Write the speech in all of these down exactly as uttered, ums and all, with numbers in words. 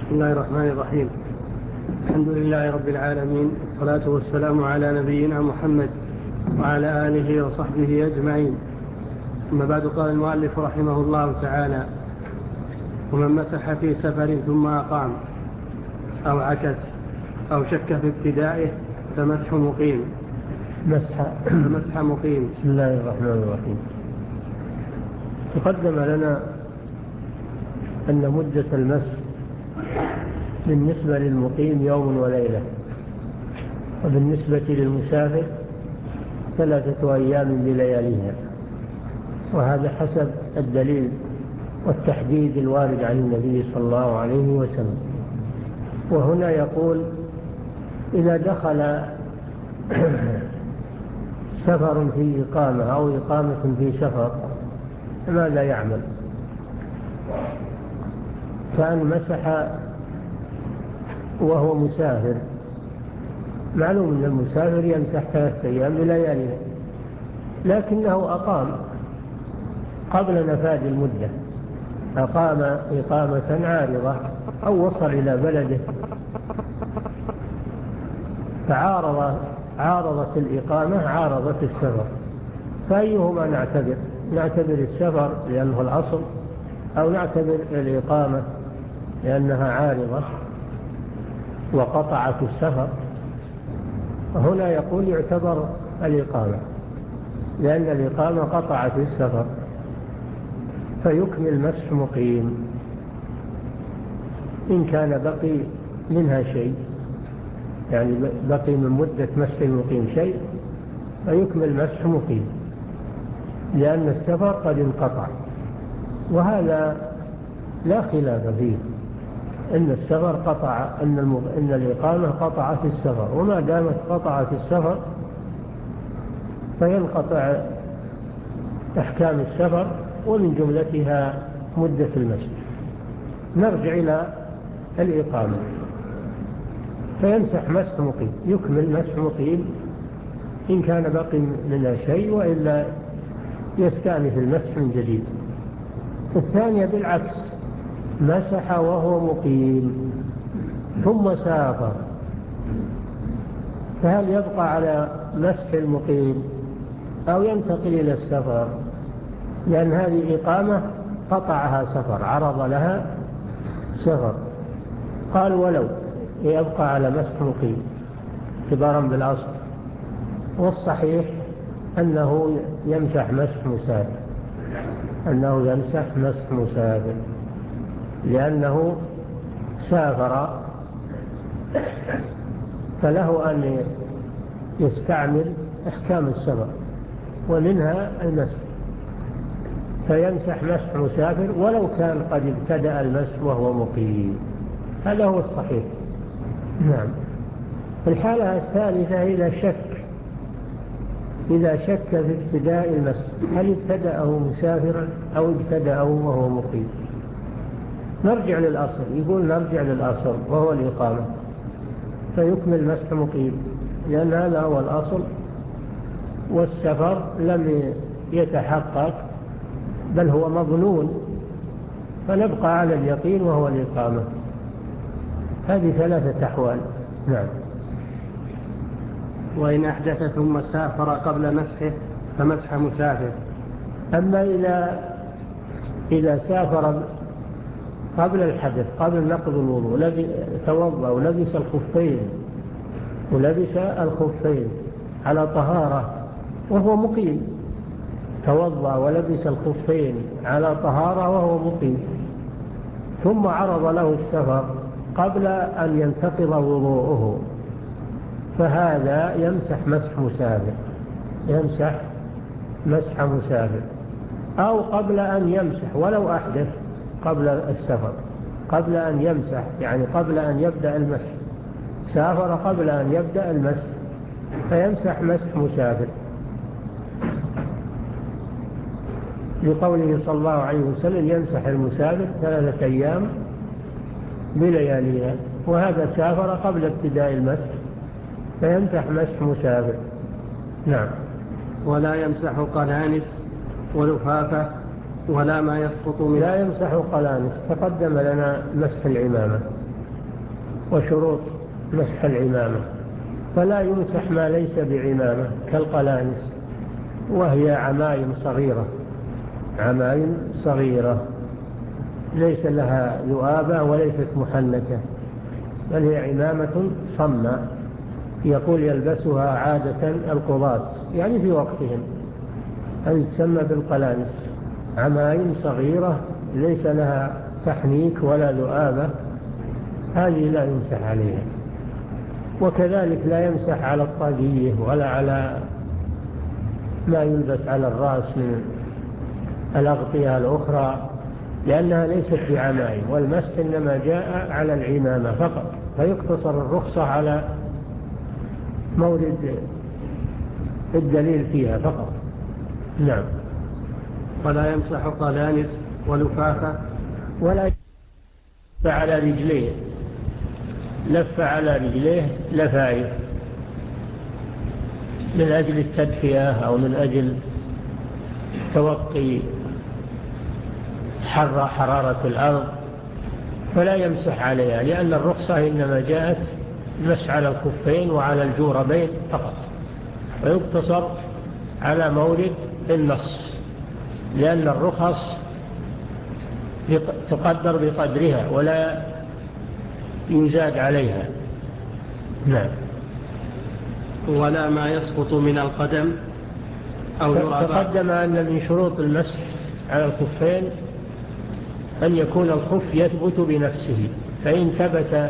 بسم الله الرحمن الرحيم. الحمد لله رب العالمين، والصلاة والسلام على نبينا محمد وعلى آله وصحبه أجمعين. أما بعد، قال المؤلف رحمه الله تعالى: ومن مسح في سفر ثم أقام أو عكس أو شك في ابتدائه فمسح مقيم. مسح فمسح مقيم. بسم الله الرحمن الرحيم. تقدم لنا أن مدة المسح بالنسبة للمقيم يوم وليلة، وبالنسبة للمسافر ثلاثة أيام بلياليها، وهذا حسب الدليل والتحديد الوارد عن النبي صلى الله عليه وسلم. وهنا يقول: إذا دخل سفر في إقامة أو إقامة في سفر ماذا يعمل؟ كان مسح وهو مسافر، معلوم أن المسافر يمسح ثلاثة أيام بلياليها، لكنه أقام قبل نفاذ المدة، أقام إقامة عارضة أو وصل إلى بلده فعارض عارضت الإقامة عارضت السفر، فأيهما نعتبر؟ نعتبر السفر لأنه الأصل، أو نعتبر الإقامة لأنها عارضة وقطعت السفر؟ هنا يقول يعتبر الإقامة، لأن الإقامة قطعت السفر، فيكمل مسح مقيم إن كان بقي منها شيء، يعني بقي من مدة مسح المقيم شيء فيكمل مسح مقيم، لأن السفر قد انقطع، وهذا لا خلاف فيه، إن السفر قطع، إن, المغ... إن الإقامة قطعت السفر، وما دامت قطعت السفر فينقطع أحكام السفر ومن جملتها مدة المسح. نرجع إلى الإقامة، فيمسح مسح مقيم، يكمل مسح مقيم إن كان باقي منها شيء، وإلا يستأنف المسح من جديد. الثانية بالعكس، مسح وهو مقيم ثم سافر، فهل يبقى على مسح المقيم أو ينتقل إلى السفر؟ لأن هذه إقامة قطعها سفر، عرض لها سفر. قال ولو يبقى على مسح مقيم اعتبارا بالأصل، والصحيح أنه يمسح مسح مسافر، أنه يمسح مسح مسافر لأنه سافر، فله أن يستعمل أحكام السفر ومنها المسح، فيمسح مسح مسافر ولو كان قد ابتدأ المسح وهو مقيم. هذا هو الصحيح. نعم. الحالة الثالثة إذا شك إذا شك في ابتداء المسح، هل ابتدأه مسافرا أو ابتدأه وهو مقيم؟ نرجع للأصل، يقول نرجع للأصل وهو الإقامة، فيكمل مسح مقيم لأن هذا هو الأصل، والسفر لم يتحقق بل هو مظنون، فنبقى على اليقين وهو الإقامة. هذه ثلاثة أحوال. نعم. وإن أحدث ثم سافر قبل مسحه فمسح مسافر. أما إذا إذا سافر قبل الحدث، قبل نقض الوضوء، توضأ ولبس الخفين ولبس الخفين على طهارة وهو مقيم، توضأ ولبس الخفين على طهارة وهو مقيم، ثم عرض له السفر قبل أن ينتقض وضوءه، فهذا يمسح مسح مسافر، يمسح مسح مسافر. أو قبل أن يمسح ولو أحدث قبل السفر، قبل أن يمسح يعني قبل أن يبدأ المسح، سافر قبل أن يبدأ المسح فيمسح مسح مسافر، لقوله صلى الله عليه وسلم: يمسح المسافر ثلاثة أيام بلياليها، وهذا سافر قبل ابتداء المسح فيمسح مسح مسافر. نعم. ولا يمسح قلانس ولفافة ولا ما يسقط من لا يمسح قلانس، تقدم لنا مسح العمامة، وشروط مسح العمامة. فلا يمسح ما ليس بعمامة كالقلانس، وهي عمايم صغيرة، عمايم صغيرة ليس لها ذؤابة وليست محنكة، بل هي عمامة صماء يقول يلبسها عادة القضاة يعني في وقتهم، هذه تسمى بالقلانس، عمايم صغيرة ليس لها تحنيك ولا ذؤابة، هذه لا يمسح عليها. وكذلك لا يمسح على الطاقية ولا على ما يلبس على الرأس من الأغطية الأخرى، لأنها ليست بعمايم، والمسح إنما جاء على العمامة فقط، فيقتصر الرخصة على مورد الدليل فيها فقط. نعم. ولا يمسح قلانس ولفافة، ولا لف على رجليه، لف على رجليه لفائف من أجل التدفئة أو من أجل توقي حر حرارة الأرض، فلا يمسح عليها، لأن الرخصة إنما جاءت المسح على الكفين وعلى الجوربين فقط، ويقتصر على مورد النص، لأن الرخص تقدر بقدرها ولا يزاد عليها. نعم. ولا ما يسقط من القدم أو يرى. تقدم أن من شروط المسح على الكفين أن يكون الخف يثبت بنفسه، فإن ثبت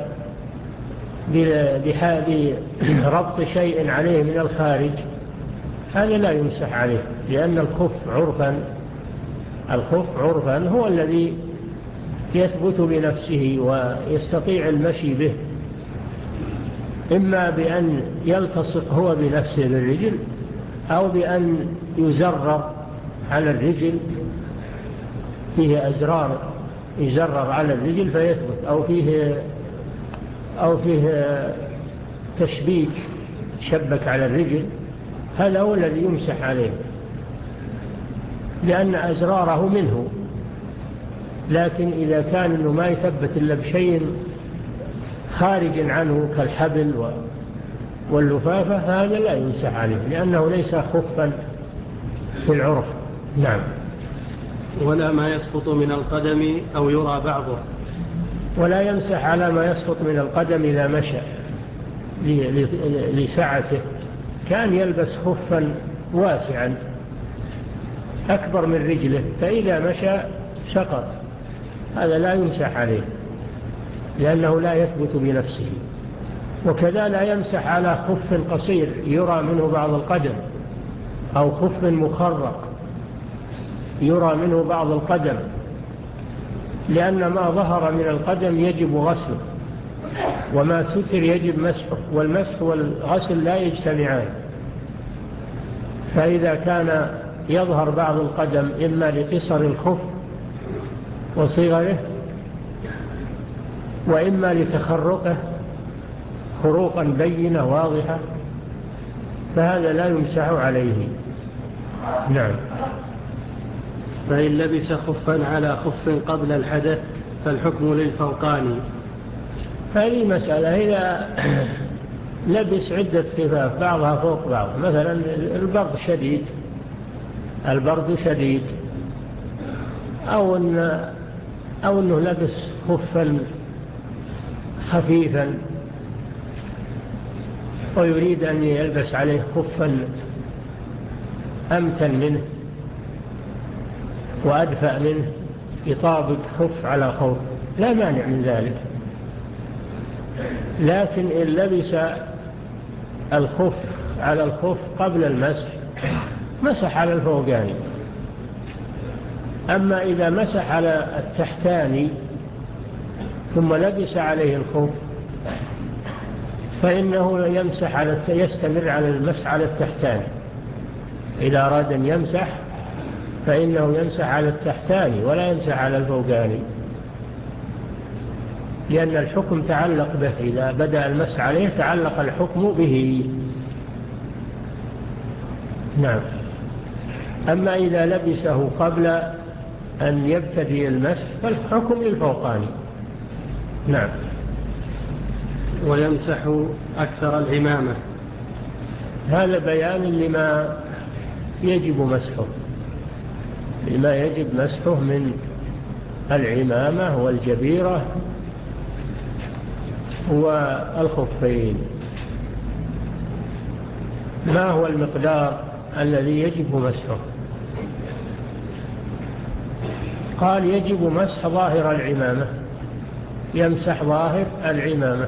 بربط شيء عليه من الخارج هذا لا يمسح عليه، لأن الخف عرفا الخف عرفا هو الذي يثبت بنفسه ويستطيع المشي به، إما بأن يلتصق هو بنفسه بالرجل، أو بأن يزرر على الرجل، فيه أزرار يزرر على الرجل فيثبت، أو فيه أو فيه تشبيك شبك على الرجل، هذا هو الذي يمسح عليه لأن أزراره منه. لكن إذا كان إنه ما يثبت إلا بشيء خارج عنه كالحبل واللفافة هذا لا يمسح عليه، لأنه ليس خفا في العرف. نعم. ولا ما يسقط من القدم أو يرى بعضه، ولا يمسح على ما يسقط من القدم إذا مشى لسعته، كان يلبس خفا واسعا أكبر من رجله، فإذا مشى سقط، هذا لا يمسح عليه لأنه لا يثبت بنفسه. وكذا لا يمسح على خف قصير يرى منه بعض القدم، أو خف مخرق يرى منه بعض القدم، لأن ما ظهر من القدم يجب غسله، وما ستر يجب مسحه، والمسح والغسل لا يجتمعان. فإذا كان يظهر بعض القدم إما لقصر الخف وصغره، وإما لتخرقه خروقا بينة واضحة، فهذا لا يمسح عليه. نعم. فإن لبس خفا على خف قبل الحدث فالحكم للفوقاني. هذه مسألة، إذا لبس عدة خفاف بعضها فوق بعض، مثلا البرد شديد البرد شديد أو, إن أو أنه لبس خفا خفيفا ويريد أن يلبس عليه خفا أمتن منه وأدفأ منه يطابق خف على خوف، لا مانع من ذلك. لكن إن لبس الخف على الخف قبل المسح مسح على الفوقاني. أما إذا مسح على التحتاني ثم لبس عليه الخف فإنه يمسح على يستمر على المسح على التحتاني. إذا أراد أن يمسح فإنه يمسح على التحتاني ولا يمسح على الفوقاني، لأن الحكم تعلق به، إذا بدأ المسح عليه تعلق الحكم به. نعم. أما إذا لبسه قبل أن يبتدي المسح فالحكم للفوقاني. نعم. ويمسح أكثر العمامة. هذا بيان لما يجب مسحه، لما يجب مسحه من العمامة والجبيرة والخفين. ما هو المقدار الذي يجب مسحه؟ قال يجب مسح ظاهر العمامة، يمسح ظاهر العمامة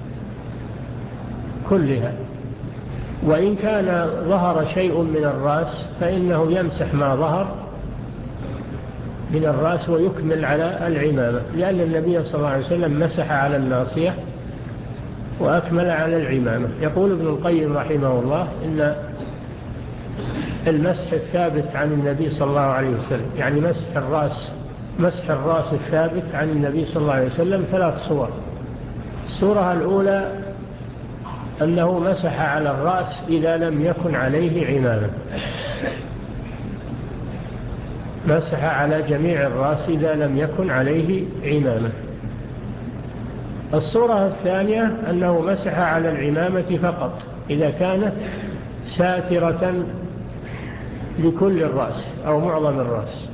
كلها، وإن كان ظهر شيء من الرأس فإنه يمسح ما ظهر من الرأس ويكمل على العمامة، لأن النبي صلى الله عليه وسلم مسح على الناصية وأكمل على العمامة. يقول ابن القيم رحمه الله إن المسح الثابت عن النبي صلى الله عليه وسلم، يعني مسح الرأس مسح الرأس الثابت عن النبي صلى الله عليه وسلم ثلاث صور. الصورة الأولى أنه مسح على الرأس إذا لم يكن عليه عمامة، مسح على جميع الرأس إذا لم يكن عليه عمامة. الصورة الثانية أنه مسح على العمامة فقط إذا كانت ساترة لكل الرأس أو معظم الرأس.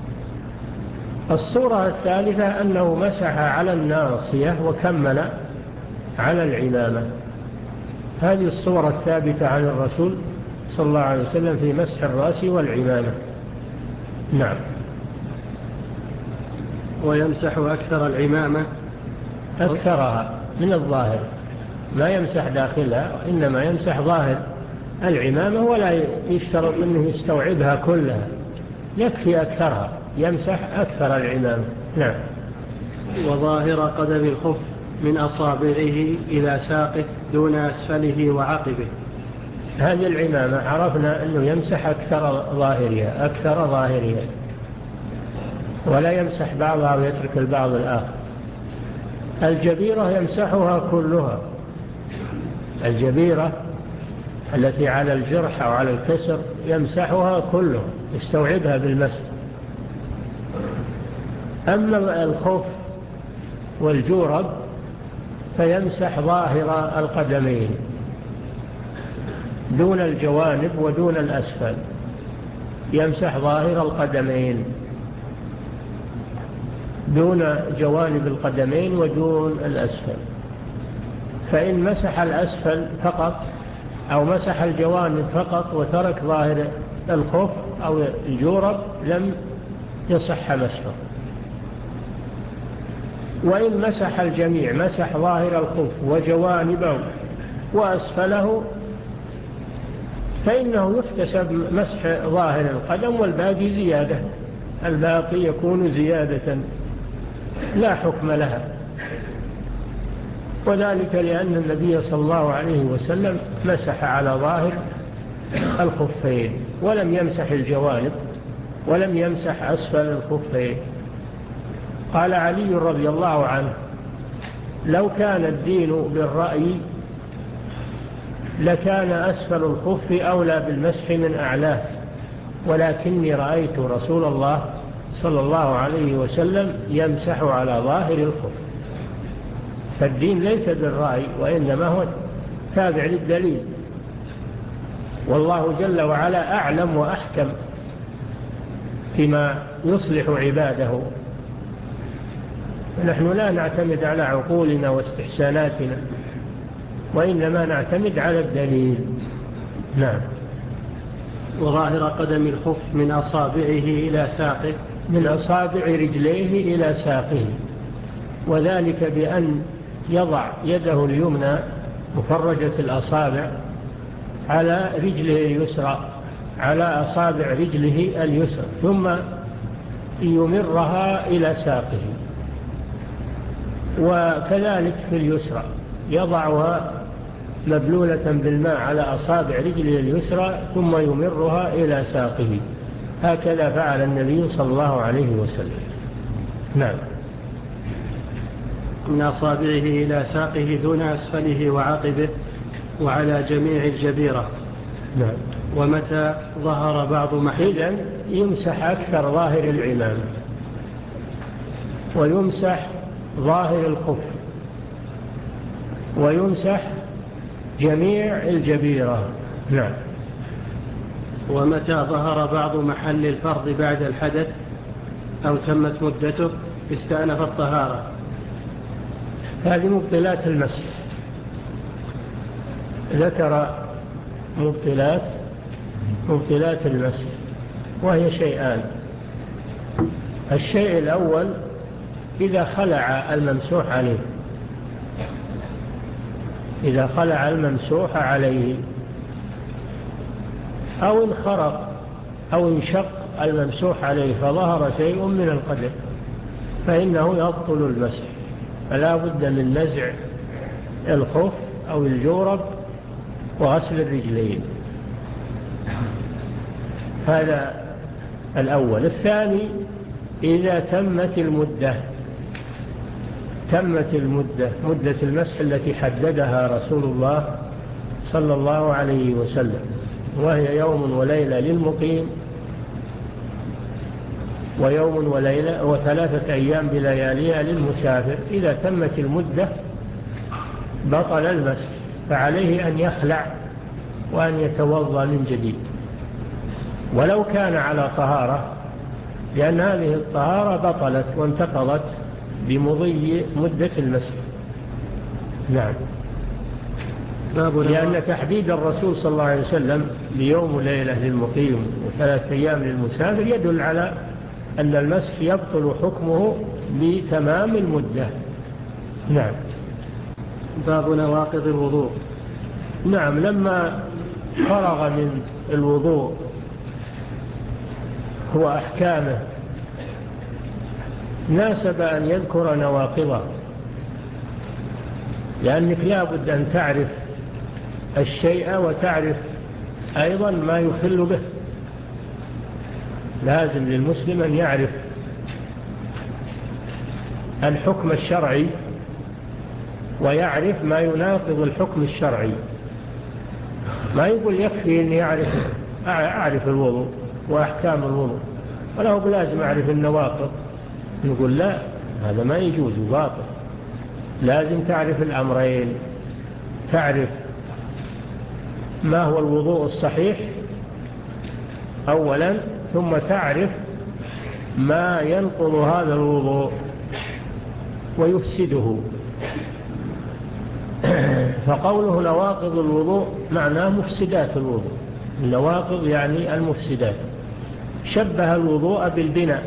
الصورة الثالثة أنه مسح على الناصية وكمل على العمامة. هذه الصورة الثابتة عن الرسول صلى الله عليه وسلم في مسح الرأس والعمامة. نعم. ويمسح أكثر العمامة، أكثرها من الظاهر، ما يمسح داخلها إنما يمسح ظاهر العمامة، ولا يشترط أنه يستوعبها كلها، يكفي أكثرها، يمسح أكثر العمامة. نعم. وظاهر قدم الخف من أصابعه إلى ساقه دون أسفله وعقبه. هذه العمامة عرفنا أنه يمسح أكثر ظاهرها أكثر ظاهرها ولا يمسح بعضها ويترك البعض الآخر. الجبيرة يمسحها كلها، الجبيرة التي على الجرح أو على الكسر يمسحها كلها، يستوعبها بالمسح. أما الخف والجورب فيمسح ظاهر القدمين دون الجوانب ودون الأسفل، يمسح ظاهر القدمين دون جوانب القدمين ودون الأسفل. فإن مسح الأسفل فقط أو مسح الجوانب فقط وترك ظاهر الخف أو الجورب لم يصح مسحه. وإن مسح الجميع، مسح ظاهر الخف وجوانبه وأسفله، فإنه يحتسب مسح ظاهر القدم والباقي زيادة، الباقي يكون زيادة لا حكم لها. وذلك لأن النبي صلى الله عليه وسلم مسح على ظاهر الخفين ولم يمسح الجوانب ولم يمسح أسفل الخفين. قال علي رضي الله عنه: لو كان الدين بالرأي لكان أسفل الخف أولى بالمسح من أعلاه، ولكني رأيت رسول الله صلى الله عليه وسلم يمسح على ظاهر الخف. فالدين ليس بالرأي وإنما هو تابع للدليل، والله جل وعلا أعلم وأحكم فيما يصلح عباده. نحن لا نعتمد على عقولنا واستحساناتنا، وإنما نعتمد على الدليل. نعم. وظاهر قدم الخف من أصابعه إلى ساقه، من أصابع رجليه إلى ساقه، وذلك بأن يضع يده اليمنى مفرجة الأصابع على رجله اليسرى، على أصابع رجله اليسرى، ثم يمرها إلى ساقه. وكذلك في اليسرى يضعها مبلولة بالماء على أصابع رجله اليسرى ثم يمرها إلى ساقه. هكذا فعل النبي صلى الله عليه وسلم. نعم. من أصابعه إلى ساقه دون أسفله وعقبه وعلى جميع الجبيرة. نعم. ومتى ظهر بعض محل، إذن يمسح أكثر ظاهر العمام ويمسح ظاهر الخف ويمسح جميع الجبيرة. نعم. ومتى ظهر بعض محل الفرض بعد الحدث أو تمت مدته استأنف الطهارة. هذه مبطلات المسح. ذكر مبطلات مبطلات المسح، وهي شيئان. الشيء الأول إذا خلع الممسوح عليه إذا خلع الممسوح عليه أو انخرق أو انشق الممسوح عليه فظهر شيء من القدر فإنه يبطل المسح، فلا بد من نزع الخف أو الجورب وغسل الرجلين. هذا الأول. الثاني إذا تمت المدة تمت المدة مدة المسح التي حددها رسول الله صلى الله عليه وسلم، وهي يوم وليلة للمقيم ويوم وليلة وثلاثة أيام بلياليها للمسافر. إذا تمت المدة بطل المسح، فعليه أن يخلع وأن يتوضأ من جديد ولو كان على طهارة، لأن هذه الطهارة بطلت وانتقضت بمضي مدة المسح. نعم. لأن تحديد الرسول صلى الله عليه وسلم ليوم وليلة للمقيم وثلاثة أيام للمسافر يدل على أن المسح يبطل حكمه بتمام المدة. نعم. باب نواقض الوضوء. نعم. لما فرغ من الوضوء هو أحكامه ناسب أن يذكر نواقضه، لأنك لا بد أن تعرف الشيء وتعرف أيضا ما يخل به. لازم للمسلم أن يعرف الحكم الشرعي ويعرف ما يناقض الحكم الشرعي. ما يقول يكفي أن يعرف أعرف الوضوء وأحكام الوضوء وله بلازم أعرف النواقض. نقول لا، هذا ما يجوز باطل. لازم تعرف الأمرين، تعرف ما هو الوضوء الصحيح أولا، ثم تعرف ما ينقض هذا الوضوء ويفسده. فقوله نواقض الوضوء معناه مفسدات الوضوء. النواقض يعني المفسدات. شبه الوضوء بالبناء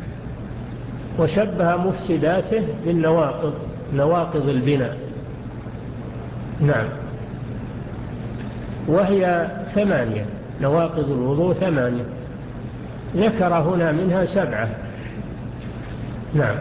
وشبه مفسداته بالنواقض، نواقض البناء. نعم. وهي ثمانية، نواقض الوضوء ثمانية، ذكر هنا منها سبعة. نعم.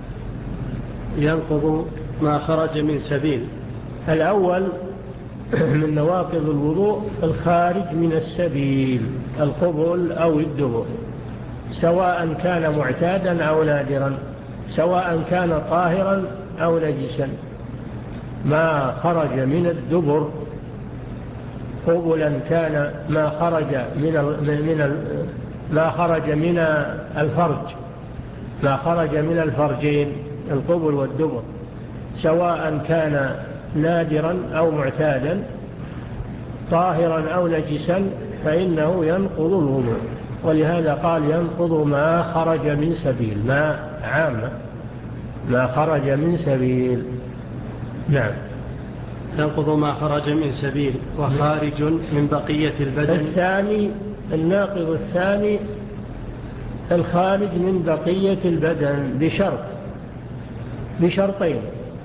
ينقض ما خرج من سبيل. الأول من نواقض الوضوء الخارج من السبيل، القبل أو الدبر، سواء كان معتادا أو نادرا، سواء كان طاهرا أو نجسا. ما خرج من الدبر قبلا كان، ما خرج من من ما خرج من الفرج ما خرج من الفرجين القبل والدبر، سواء كان نادرا أو معتادا، طاهرا أو نجسا، فإنه ينقض الوضوء. ولهذا قال ينقض ما خرج من سبيل، ما عامة، ما خرج من سبيل. نعم. ينقض ما خرج من سبيل وخارج من بقية البدن. الثاني الناقض الثاني الخارج من بقية البدن بشرط بشرطين.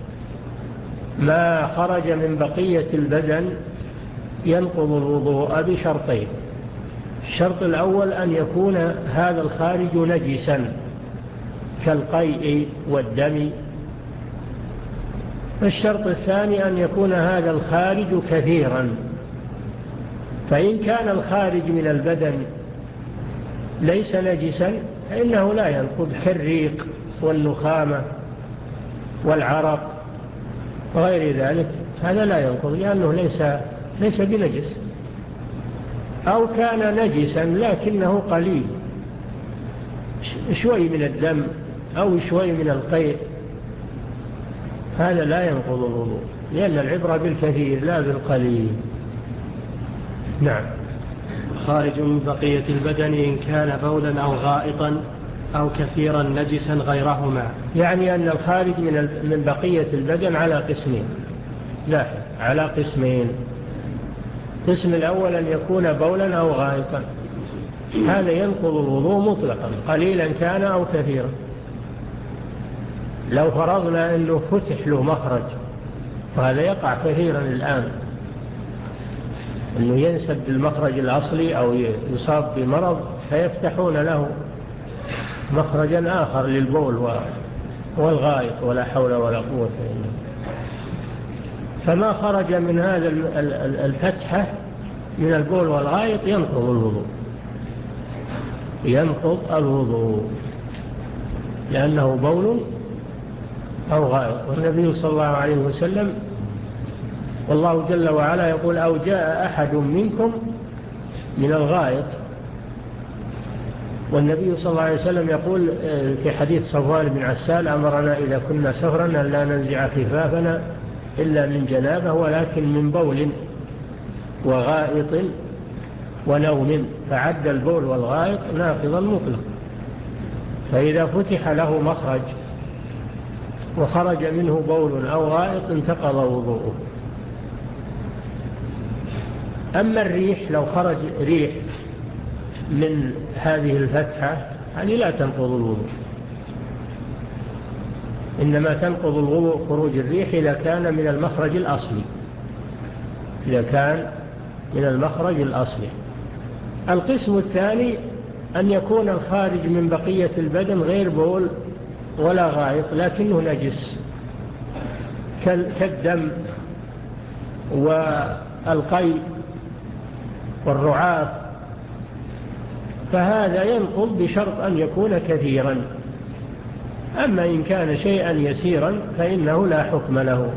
ما خرج من بقية البدن ينقض الوضوء بشرطين. الشرط الأول أن يكون هذا الخارج نجسا كالقيء والدم. الشرط الثاني أن يكون هذا الخارج كثيرا. فإن كان الخارج من البدن ليس نجسا فإنه لا ينقض، كالريق والنخامة والعرق وغير ذلك، هذا لا ينقض لأنه ليس ليس بنجس. أو كان نجسا لكنه قليل، شوي من الدم أو شوي من القيء، هذا لا ينقض الوضوء، لأن العبرة بالكثير لا بالقليل. نعم. خارج من بقية البدن إن كان بولا أو غائطا أو كثيرا نجسا غيرهما. يعني أن الخارج من من بقية البدن على قسمين، لا على قسمين. قسم الأول أن يكون بولا أو غائطا، هذا ينقض الوضوء مطلقا قليلا كان أو كثيرا. لو فرضنا أنه فتح له مخرج، وهذا يقع كثيرا الآن، أنه ينسب المخرج الأصلي أو يصاب بمرض فيفتحون له مخرجا آخر للبول والغائط، ولا حول ولا قوة إلا بالله. فما خرج من هذا الفتحة من البول والغائط ينقض الوضوء، ينقض الوضوء لأنه بول أو غائط. والنبي صلى الله عليه وسلم والله جل وعلا يقول: أو جاء أحد منكم من الغائط. والنبي صلى الله عليه وسلم يقول في حديث صفوان بن عسال: أمرنا إذا كنا سفرا أن لا ننزع خفافنا إلا من جنابه، ولكن من بول وغائط ونوم. فعد البول والغائط ناقضا مطلق. فإذا فتح له مخرج وخرج منه بول أو غائط انتقض وضوءه. أما الريح، لو خرج ريح من هذه الفتحة هذه لا تنقض الوضوء، إنما تنقض الوضوء خروج الريح إذا كان من المخرج الأصلي، إذا كان من المخرج الأصلي. القسم الثاني أن يكون الخارج من بقية البدن غير بول ولا غائط لكنه نجس، كالدم والقي والرعاف، فهذا ينقض بشرط أن يكون كثيرا. أما إن كان شيئا يسيرا فإنه لا حكم له،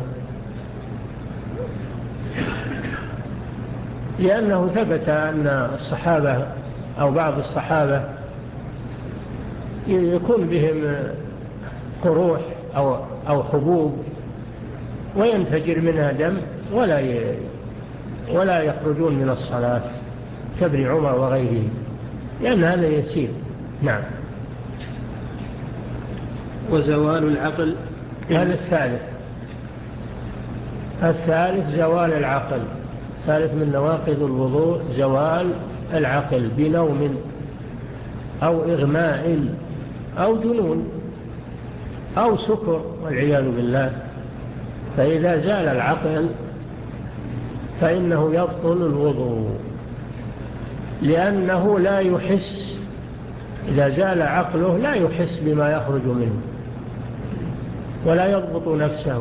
لأنه ثبت أن الصحابة أو بعض الصحابة يكون بهم قروح أو, أو حبوب وينفجر منها دم ولا ولا يخرجون من الصلاة كابن عمر وغيره، لأن هذا يسير. نعم. وزوال العقل، هذا الثالث. الثالث زوال العقل. ثالث من نواقض الوضوء زوال العقل بنوم أو إغماء أو جنون أو سكر والعياذ بالله. فإذا زال العقل فإنه يبطل الوضوء، لأنه لا يحس. إذا زال عقله لا يحس بما يخرج منه ولا يضبط نفسه،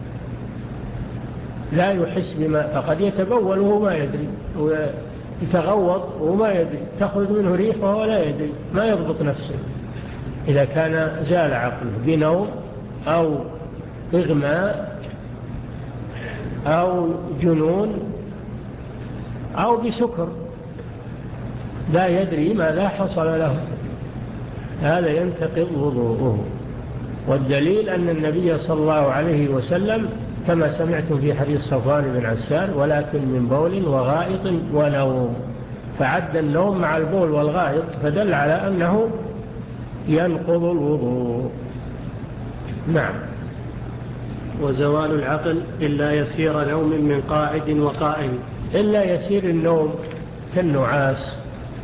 لا يحس بما، فقد يتبول وهو ما يدري، ويتغوط وما يدري، تخرج منه ريح وهو لا يدري، ما يضبط نفسه. إذا كان زال عقله بنوم أو إغماء أو جنون أو بسكر لا يدري ماذا حصل له، هذا ينتقض وضوءه. والدليل أن النبي صلى الله عليه وسلم كما سمعتم في حديث صفوان بن عسال: ولكن من بول وغائط ونوم. فعد النوم مع البول والغائط، فدل على أنه ينقض الوضوء. نعم. وزوال العقل إلا يسير نوم من قاعد وقائم. إلا يسير النوم كالنعاس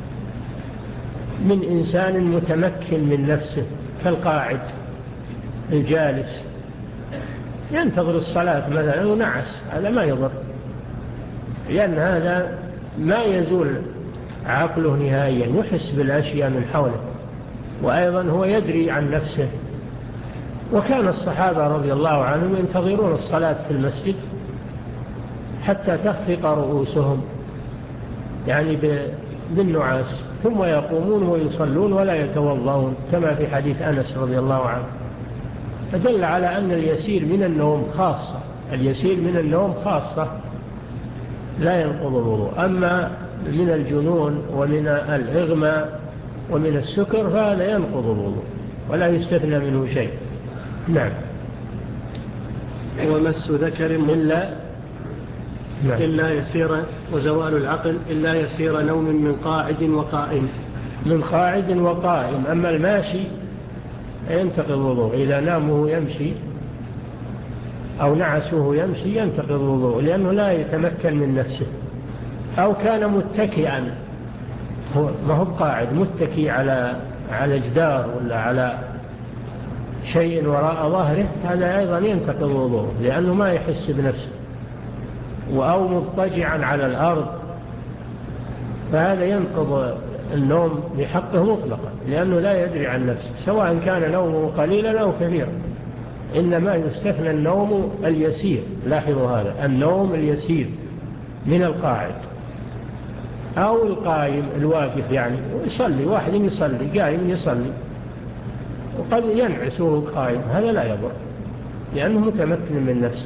من إنسان متمكن من نفسه، كالقاعد الجالس ينتظر الصلاة مثلا ونعس، هذا ما يضر، لأن هذا ما يزول عقله نهائيا، يحس بالأشياء من حوله، وأيضا هو يدري عن نفسه. وكان الصحابة رضي الله عنهم ينتظرون الصلاة في المسجد حتى تخفق رؤوسهم، يعني بالنعاس، ثم يقومون ويصلون ولا يتوضؤون، كما في حديث أنس رضي الله عنه. فدل على أن اليسير من النوم خاصة، اليسير من النوم خاصة لا ينقض الوضوء. أما من الجنون ومن الإغماء ومن السكر فهذا ينقض الوضوء ولا يستثنى منه شيء. نعم. ومس ذكر إلا إلا يسير وزوال العقل إلا يسير نوم من قاعد وقائم من قاعد وقائم. أما الماشي ينتقض الوضوء، إذا نامه يمشي أو نعسه يمشي ينتقض الوضوء، لأنه لا يتمكن من نفسه. أو كان متكئا، ما هو قاعد، متكي على على جدار ولا على شيء وراء ظهره، هذا أيضا ينتقض الوضوء لأنه ما يحس بنفسه. أو مضطجعا على الأرض، فهذا ينقض النوم بحقه مطلقا، لأنه لا يدري عن نفسه، سواء كان نومه قليلا أو كثيرا. إنما يستثنى النوم اليسير، لاحظوا هذا، النوم اليسير من القاعد أو القائم الواقف، يعني يصلي، واحد يصلي قائم يصلي وقد ينعسه قائم، هذا لا يضر لأنه متمكن من نفسه.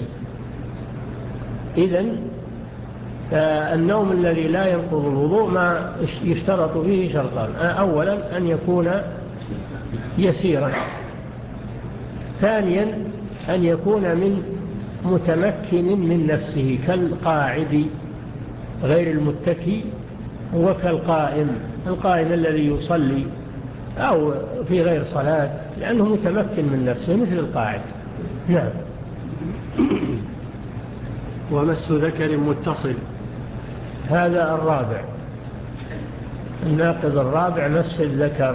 إذن النوم الذي لا ينقض الوضوء ما يشترط فيه شرطان: أولا أن يكون يسيرا، ثانيا أن يكون من متمكن من نفسه كالقاعد غير المتكي، وكالقائم، القائم الذي يصلي أو في غير صلاة، لأنه متمكن من نفسه مثل القاعد. نعم. ومس ذكر متصل، هذا الرابع، الناقض الرابع مس الذكر،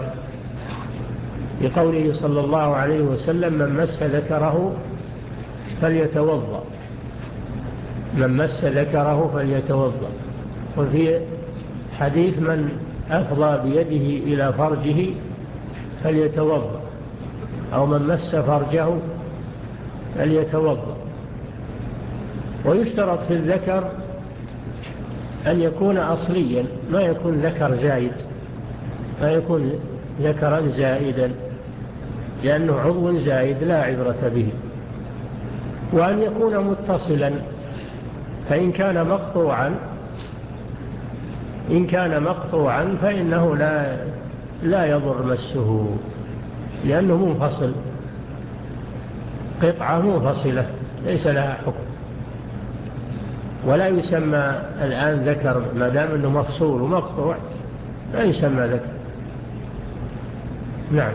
لقوله صلى الله عليه وسلم: من مس ذكره فليتوضأ، من مس ذكره فليتوضأ. وفي حديث: من أفضى بيده إلى فرجه فليتوضأ، أو من مس فرجه فليتوضأ. ويشترط في الذكر أن يكون أصليا، ما يكون ذكر زائد، ما يكون ذكرا زائدا، لأنه عضو زائد لا عبرة به. وأن يكون متصلا، فإن كان مقطوعا إن كان مقطوعا فإنه لا لا يضر مسه، لأنه منفصل، قطعة منفصلة ليس لها حكم، ولا يسمى الآن ذكر ما دام أنه مفصول ومقطوع، لا يسمى ذكر. نعم.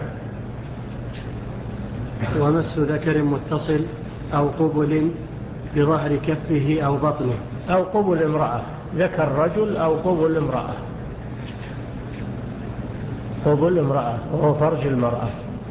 ومس ذكر متصل أو قبل بظهر كفه أو بطنه، أو قبل امرأة، ذكر رجل أو قبل امرأة، قبل امرأة وهو فرج المرأة،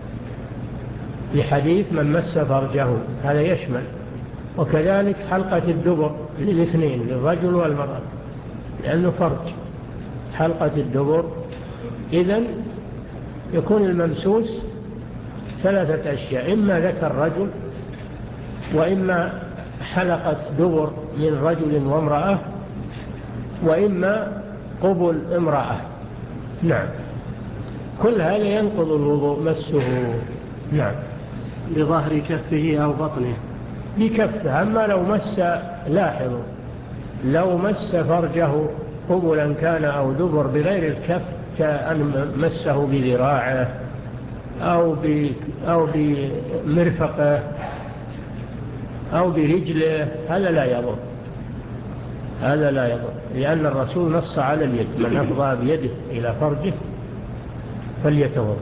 لحديث: من مس فرجه، هذا يشمل. وكذلك حلقة الدبر للاثنين، للرجل والمرأة، لأنه فرج، حلقة الدبر. إذن يكون الممسوس ثلاثة أشياء: إما ذكر رجل، وإما حلقة دبر من رجل وامرأة، وإما قبل امرأة. نعم. كل هذا ينقض الوضوء مسه. نعم. بظهر كفه أو بطنه، بكفه. أما لو مس، لاحظوا، لو مس فرجه قبلا كان أو دبر بغير الكف، كأن مسه بذراعه أو أو بمرفقه أو برجله، هذا لا يضر، هذا لا يضر، لأن الرسول نص على اليد: من أفضى بيده إلى فرجه فليتوضأ.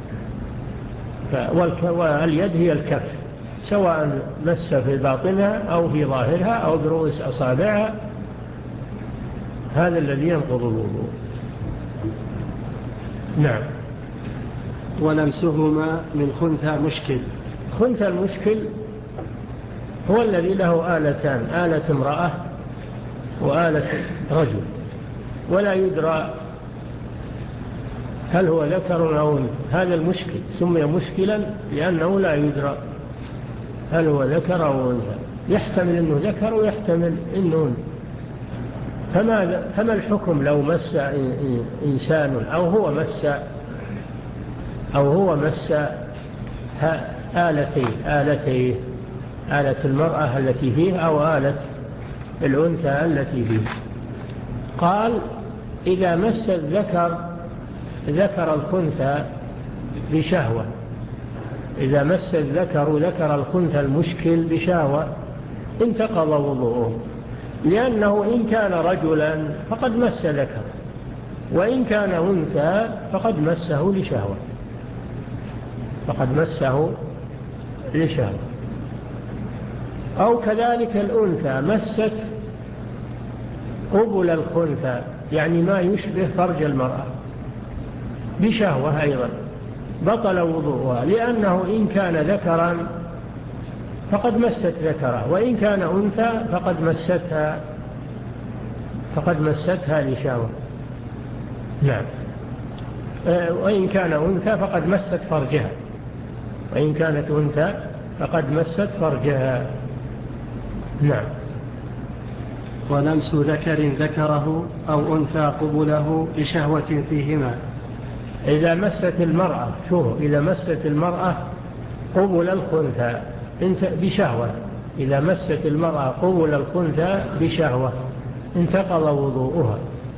واليد هي الكف، سواء مس في باطنها أو في ظاهرها أو برؤوس أصابعها، هذا الذي ينقض الوضوء. نعم. ولمسهما من خنثى مشكل، خنثى المشكل هو الذي له آلتان: آلة امرأة وآلة رجل، ولا يدرى هل هو ذكر أو أنثى. هذا المشكل سمي مشكلا لأنه لا يدرى هل هو ذكر أو أنثى، يحتمل أنه ذكر ويحتمل أنه أنثى. فما, فما الحكم لو مس إنسان أو هو مس أو هو مس آلتين آلتين آلة المرأة التي فيه أو آلة الأنثى التي فيه؟ قال: إذا مس الذكر ذكر الخنثى بشهوة إذا مس الذكر ذكر الخنثى المشكل بشهوة انتقض وضوءه، لأنه إن كان رجلا فقد مس ذكر، وإن كان أنثى فقد مسه لشهوة فقد مسه لشهوة أو كذلك الأنثى مست قبل الخنثى، يعني ما يشبه فرج المرأة بشهوة أيضا، بطل وضوءها، لأنه إن كان ذكرا فقد مست ذكره، وإن كان أنثى فقد مستها فقد مستها لشهوة. نعم. وإن كان أنثى فقد مست فرجها، وإن كانت أنثى فقد مست فرجها. نعم. ولمس ذكر ذكره أو أنثى قبله لشهوة فيهما. إذا مست المرأة شوف إذا مست المرأة قبل الخنثى بشهوة إذا مست المرأة قبل الخنثى بشهوة انتقض وضوءها،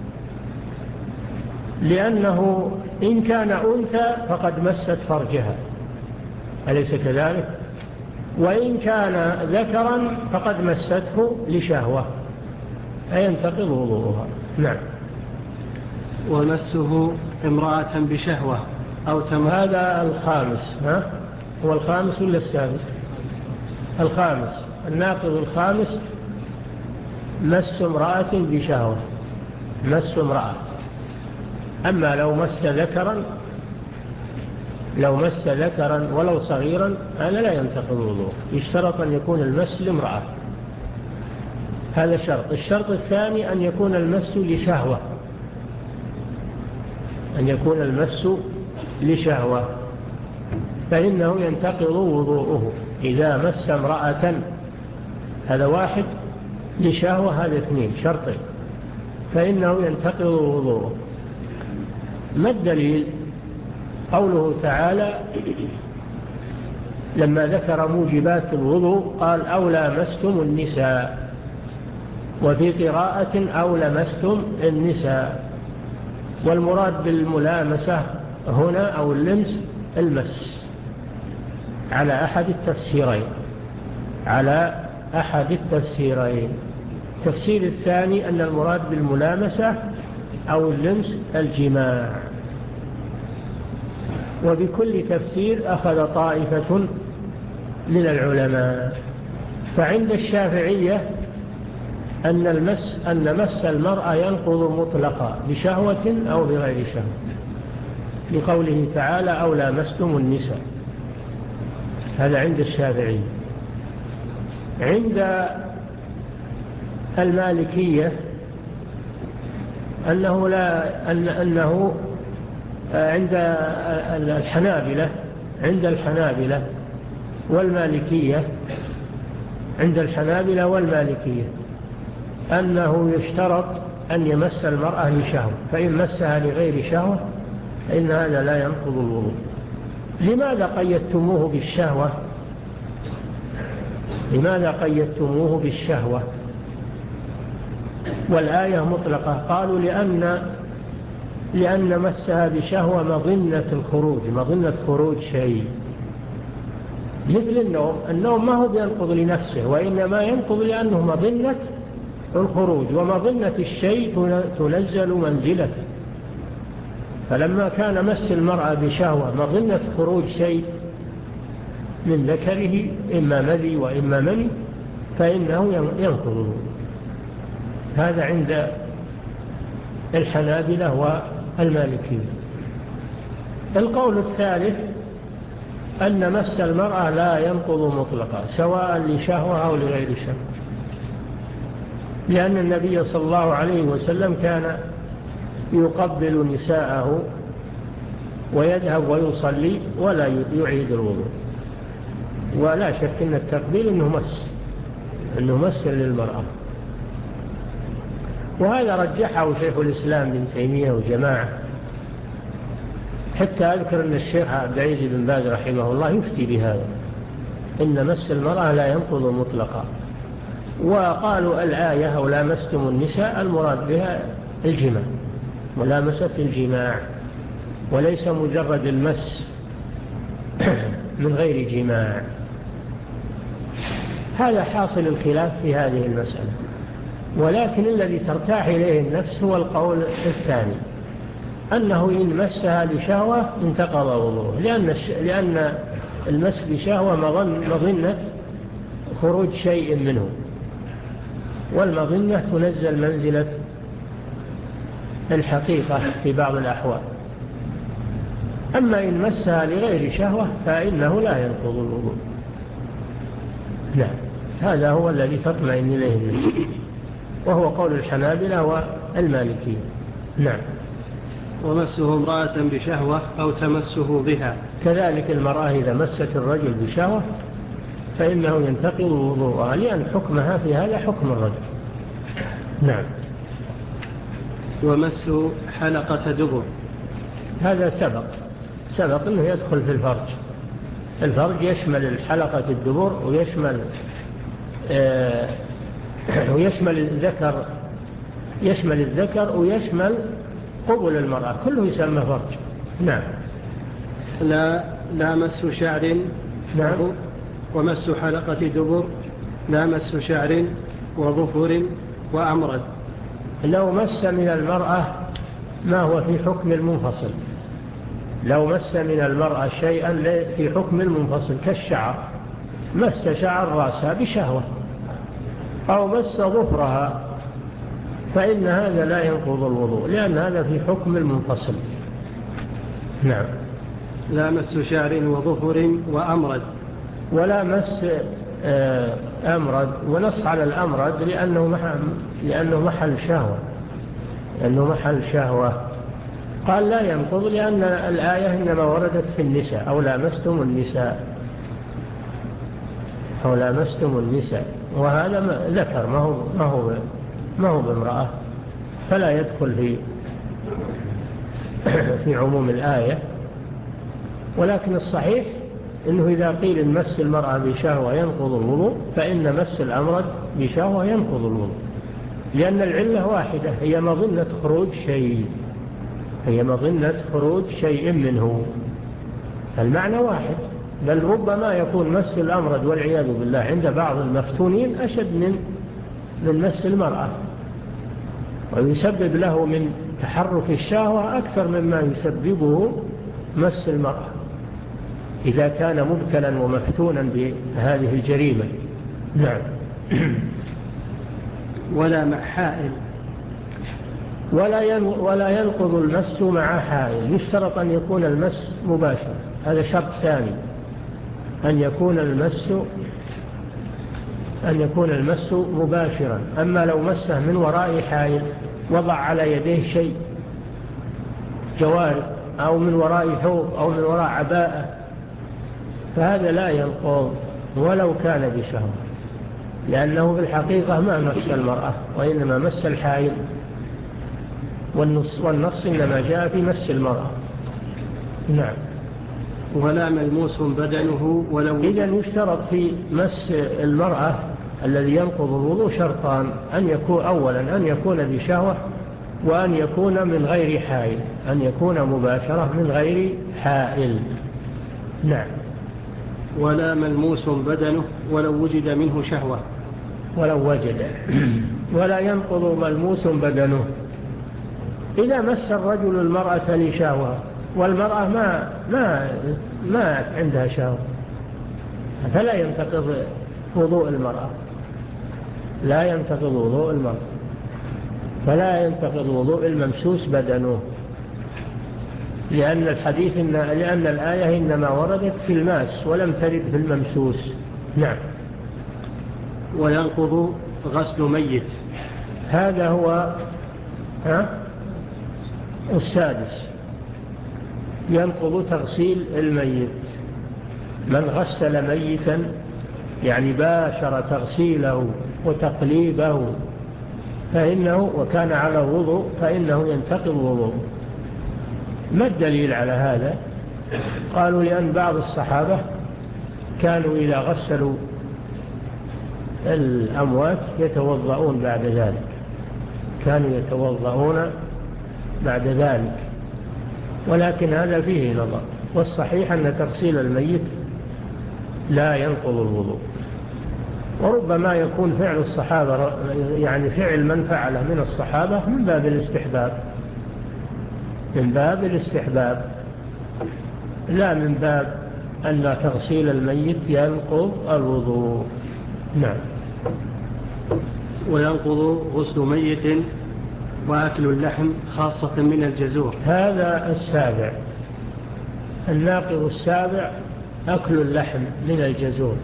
لأنه إن كان أنثى فقد مست فرجها، أليس كذلك؟ وإن كان ذكرا فقد مسته لشهوة فينتقض وضوءها. نعم. ومسه امرأة بشهوة أو تمس. هذا الخامس. ها؟ هو الخامس ولا السادس؟ الخامس. الناقض الخامس مس امرأة بشهوة، مس امرأة. أما لو مس ذكرا لو مس ذكرا ولو صغيرا هذا لا ينتقض وضوءه، يشترط أن يكون المس لامرأة، هذا شرط. الشرط الثاني أن يكون المس لشهوة، أن يكون المس لشهوة فإنه ينتقض وضوءه. إذا مس امرأة هذا واحد، لشهوة هذا اثنين، شرطين، فإنه ينتقض وضوءه. ما الدليل؟ قوله تعالى لما ذكر موجبات الوضوء قال أو لامستم النساء، وفي قراءة أو لمستم النساء، والمراد بالملامسة هنا أو اللمس المس على أحد التفسيرين على أحد التفسيرين. التفسير الثاني أن المراد بالملامسة أو اللمس الجماع، وبكل تفسير أخذ طائفة من العلماء. فعند الشافعية أن المس أن مس المرأة ينقض مطلقا بشهوة أو بغير شهوة، لقوله تعالى أو لامستم النساء، هذا عند الشافعية. عند المالكية أنه لا أن أنه عند الحنابلة عند الحنابلة والمالكية عند الحنابلة والمالكية أنه يشترط أن يمس المرأة لشهوة، فإن مسها لغير شهوة فإن هذا لا ينقض الوضوء. لماذا قيدتموه بالشهوة؟ لماذا قيدتموه بالشهوة والآية مطلقة؟ قالوا لأن لأن مسها بشهوة مظنة الخروج مظنة خروج شيء، مثل النوم. النوم ما هو بينقض لنفسه، وإنما ينقض لأنه مظنة الخروج، ومظنة الشيء تنزل منزلته. فلما كان مس المرأة بشهوة مظنة خروج شيء من ذكره إما مذي وإما مني فإنه ينقض. هذا عند الحنابلة والمالكية. القول الثالث أن مس المرأة لا ينقض مطلقا سواء لشهوة أو لغير شهوة، لأن النبي صلى الله عليه وسلم كان يقبل نساءه ويذهب ويصلي ولا يعيد الوضوء، ولا شك أن التقبيل أنه مس أنه مس للمرأة. وهذا رجحه شيخ الإسلام بن تيمية وجماعة، حتى أذكر أن الشيخ عبد العزيز بن باز رحمه الله يفتي بهذا، إن مس المرأة لا ينقض مطلقا. وقالوا الآية أو لامستم النساء المراد بها الجماع، ملامسة الجماع، وليس مجرد المس من غير جماع. هذا حاصل الخلاف في هذه المسألة، ولكن الذي ترتاح إليه النفس هو القول الثاني، أنه إن مسها لشهوة انتقض وضوءه، لأن لأن المس بشهوة مظنة خروج شيء منه، والمظنة تنزل منزلة الحقيقة في بعض الأحوال. أما إن مسها لغير شهوة فإنه لا ينقض الوضوء. نعم، هذا هو الذي تطمئن إليه النفس، وهو قول الحنابلة والمالكية. نعم. ومسه امرأة بشهوة أو تمسه بها، كذلك المرأة إذا مست الرجل بشهوة فإنه ينتقض وضوءها، لأن حكمها في هذا حكم الرجل. نعم. ومس حلقة دبر، هذا سبق سبق أنه يدخل في الفرج. الفرج يشمل الحلقة الدبر ويشمل آه ويشمل الذكر، يشمل الذكر ويشمل قبل المرأة، كله يسمى فرج. نعم. لا لا مس شعر. نعم. ومس حلقة دبر لا مس شعر وظفر وأمرد. لو مس من المرأة ما هو في حكم المنفصل، لو مس من المرأة شيئا في حكم المنفصل كالشعر، مس شعر رأسها بشهوة أو مس ظفرها، فإن هذا لا ينقض الوضوء، لأن هذا في حكم المنفصل. نعم. لا مس شعر وظفر وأمرد. ولا مس أمرد، ونص على الأمرد لأنه محل, لأنه محل شهوة، لأنه محل شهوة. قال لا ينقض لأن الآية إنما وردت في النساء، أو لامستم النساء، أو لامستم النساء، وهذا ذكر ما هو ما هو ما هو بامرأة، فلا يدخل في في عموم الآية. ولكن الصحيح إنه إذا قيل إن مس المرأة بشهوة ينقض الوضوء، فإن مس الأمرد بشهوة ينقض الوضوء، لأن العلة واحدة، هي مظنة خروج شيء، هي مظنة خروج شيء منه، المعنى واحد. بل ربما يكون مس الأمرد والعياذ بالله عند بعض المفتونين أشد من من مس المرأة، ويسبب له من تحرك الشهوة أكثر مما يسببه مس المرأة إذا كان مبتلا ومفتونا بهذه الجريمة. نعم. ولا مع حائل، ولا ولا ينقض المس مع حائل، يشترط أن يكون المس مباشر، هذا شرط ثاني، أن يكون المس أن يكون المس مباشرا. أما لو مسه من وراء حائل، وضع على يديه شيء جوارب، أو من وراء ثوب، أو من وراء عباءة، فهذا لا ينقض ولو كان بشهوة، لأنه في الحقيقة ما مس المرأة، وإنما مس الحائل، والنص, والنص إنما جاء في مس المرأة. نعم. ولا ملموس بدنه ولو. إذن يشترط في مس المرأة الذي ينقض الوضوء شرطان، أن يكون أولا أن يكون بشهوة، وأن يكون من غير حائل، أن يكون مباشرة من غير حائل. نعم. ولا ملموس بدنه ولو وجد منه شهوة، ولو وجد. ولا ينقض ملموس بدنه إذا مس الرجل المرأة لشهوة، والمرأة ما ما ما عندها شهوة، فلا ينتقض وضوء المرأة، لا ينتقض وضوء المرأة، فلا ينتقض وضوء الممسوس بدنه، لأن الحديث إن لأن الآية إنما وردت في الماس ولم ترد في الممسوس. نعم. وينقض غسل ميت، هذا هو ها السادس، ينقض تغسيل الميت. من غسل ميتا يعني باشر تغسيله وتقليبه فإنه وكان على وضوء فإنه ينتقض وضوء. ما الدليل على هذا؟ قالوا لأن بعض الصحابة كانوا إذا غسلوا الأموات يتوضؤون بعد ذلك، كانوا يتوضؤون بعد ذلك، ولكن هذا فيه نظر، والصحيح أن تغسيل الميت لا ينقض الوضوء. وربما يكون فعل الصحابة يعني فعل من فعله من الصحابة من باب الاستحباب من باب الاستحباب لا من باب أن تغسيل الميت ينقض الوضوء. نعم. وينقض غسل ميت وأكل اللحم خاصة من الجزور. هذا السابع. الناقض السابع أكل اللحم من الجزور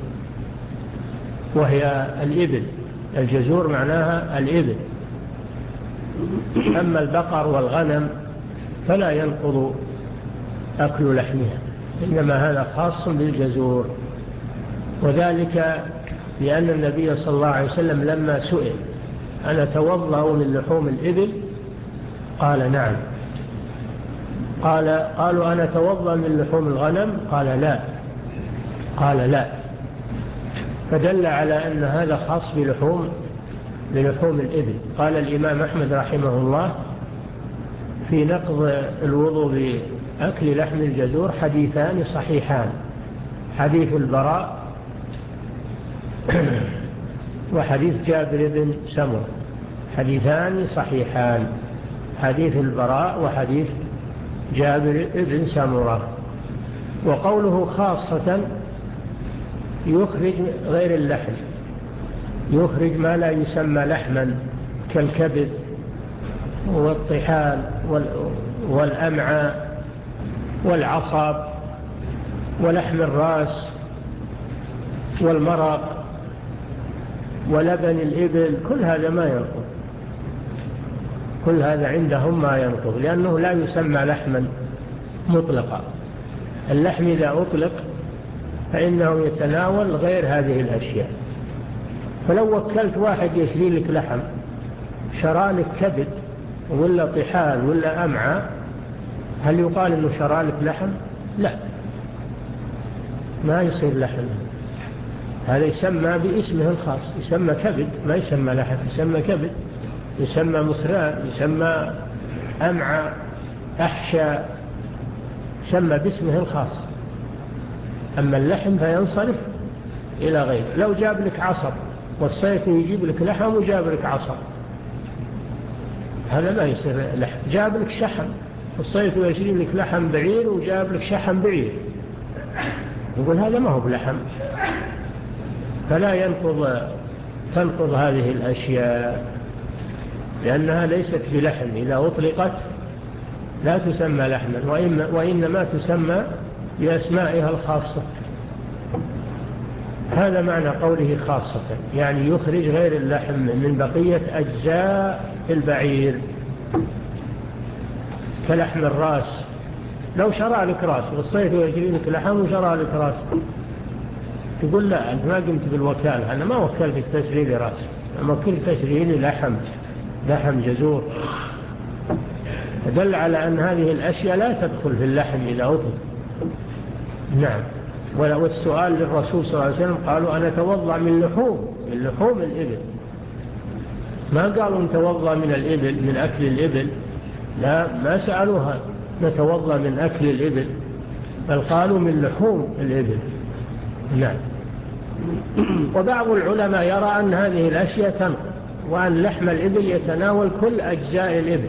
وهي الإبل. الجزور معناها الإبل. أما البقر والغنم فلا ينقض أكل لحمها، إنما هذا خاص بالجزور. وذلك لأن النبي صلى الله عليه وسلم لما سئل أنا أتوضأ من لحوم الإبل قال نعم. قال قالوا أنا أتوضأ من لحوم الغنم قال لا قال لا فدل على أن هذا خاص بلحوم بلحوم الإبل. قال الإمام أحمد رحمه الله في نقض الوضوء بأكل لحم الجزور حديثان صحيحان، حديث البراء وحديث جابر بن سمرة، حديثان صحيحان، حديث البراء وحديث جابر بن سمرة. وقوله خاصة يخرج غير اللحم، يخرج ما لا يسمى لحما كالكبد والطحال والأمعاء والعصب ولحم الراس والمرق ولبن الإبل، كل هذا ما ينقض، كل هذا عندهم ما ينقض لأنه لا يسمى لحما مطلقا. اللحم إذا أطلق فإنه يتناول غير هذه الأشياء. فلو وكلت واحد يشري لك لحم شرى لك كبد ولا طحال ولا أمعاء هل يقال إنه شرى لك لحم؟ لا، ما يصير لحم. هذا يسمى باسمه الخاص، يسمى كبد، ما يسمى لحم، يسمى كبد، يسمى مسران، يسمى أمعاء، أحشاء، يسمى باسمه الخاص. أما اللحم فينصرف إلى غيره. لو جاب لك عصب والصيف يجيب لك لحم وجاب لك عصب هذا ما يصير لحم. جاب لك شحم والصيف يشري لك لحم بعير وجاب لك شحم بعير يقول هذا ما هو بلحم. فلا ينقض تنقض هذه الأشياء لأنها ليست بلحم، إذا أطلقت لا تسمى لحما وإنما تسمى بأسمائها الخاصة. هذا معنى قوله خاصة، يعني يخرج غير اللحم من بقية أجزاء البعير كلحم الراس. لو شرع لك راس والصيف يجري لك لحم وشرع لك راس تقول لا أنت ما قمت بالوكالة، أنا ما وكلتك تشري لي راس، أما كنت تشري لي لحم لحم جزور. دل على أن هذه الأشياء لا تدخل في اللحم إذا أطلق. نعم. والسؤال للرسول صلى الله عليه وسلم قالوا أنا توضأ من لحوم من لحوم الإبل، ما قالوا نتوضأ من الإبل من أكل الإبل، لا ما سألوها نتوضأ من أكل الإبل بل قالوا من لحوم الإبل. نعم. وبعض العلماء يرى أن هذه الأشياء تنقض وأن لحم الإبل يتناول كل أجزاء الإبل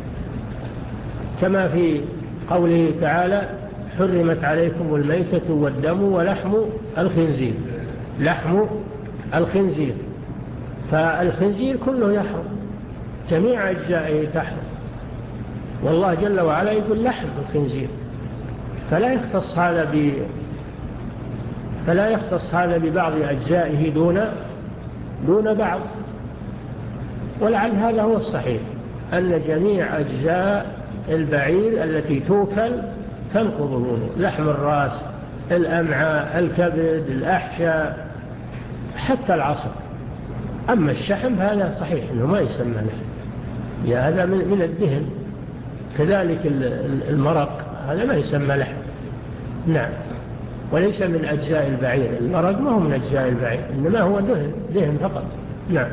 كما في قوله تعالى حرمت عليكم الميتة والدم ولحم الخنزير، لحم الخنزير، فالخنزير كله يحرم، جميع أجزائه تحرم، والله جل وعلا يقول لحم الخنزير، فلا يختص هذا ب فلا يختص هذا ببعض أجزائه دون دون بعض. ولعل هذا هو الصحيح أن جميع أجزاء البعير التي توكل تنقض الوضوء، لحم الرأس، الأمعاء، الكبد، الأحشاء، حتى العصب. أما الشحم فهذا صحيح أنه ما يسمى لحم، يا هذا من الدهن. كذلك المرق هذا ما يسمى لحم. نعم. وليس من أجزاء البعير، المرق ما هو من أجزاء البعير إنما هو دهن دهن فقط. نعم.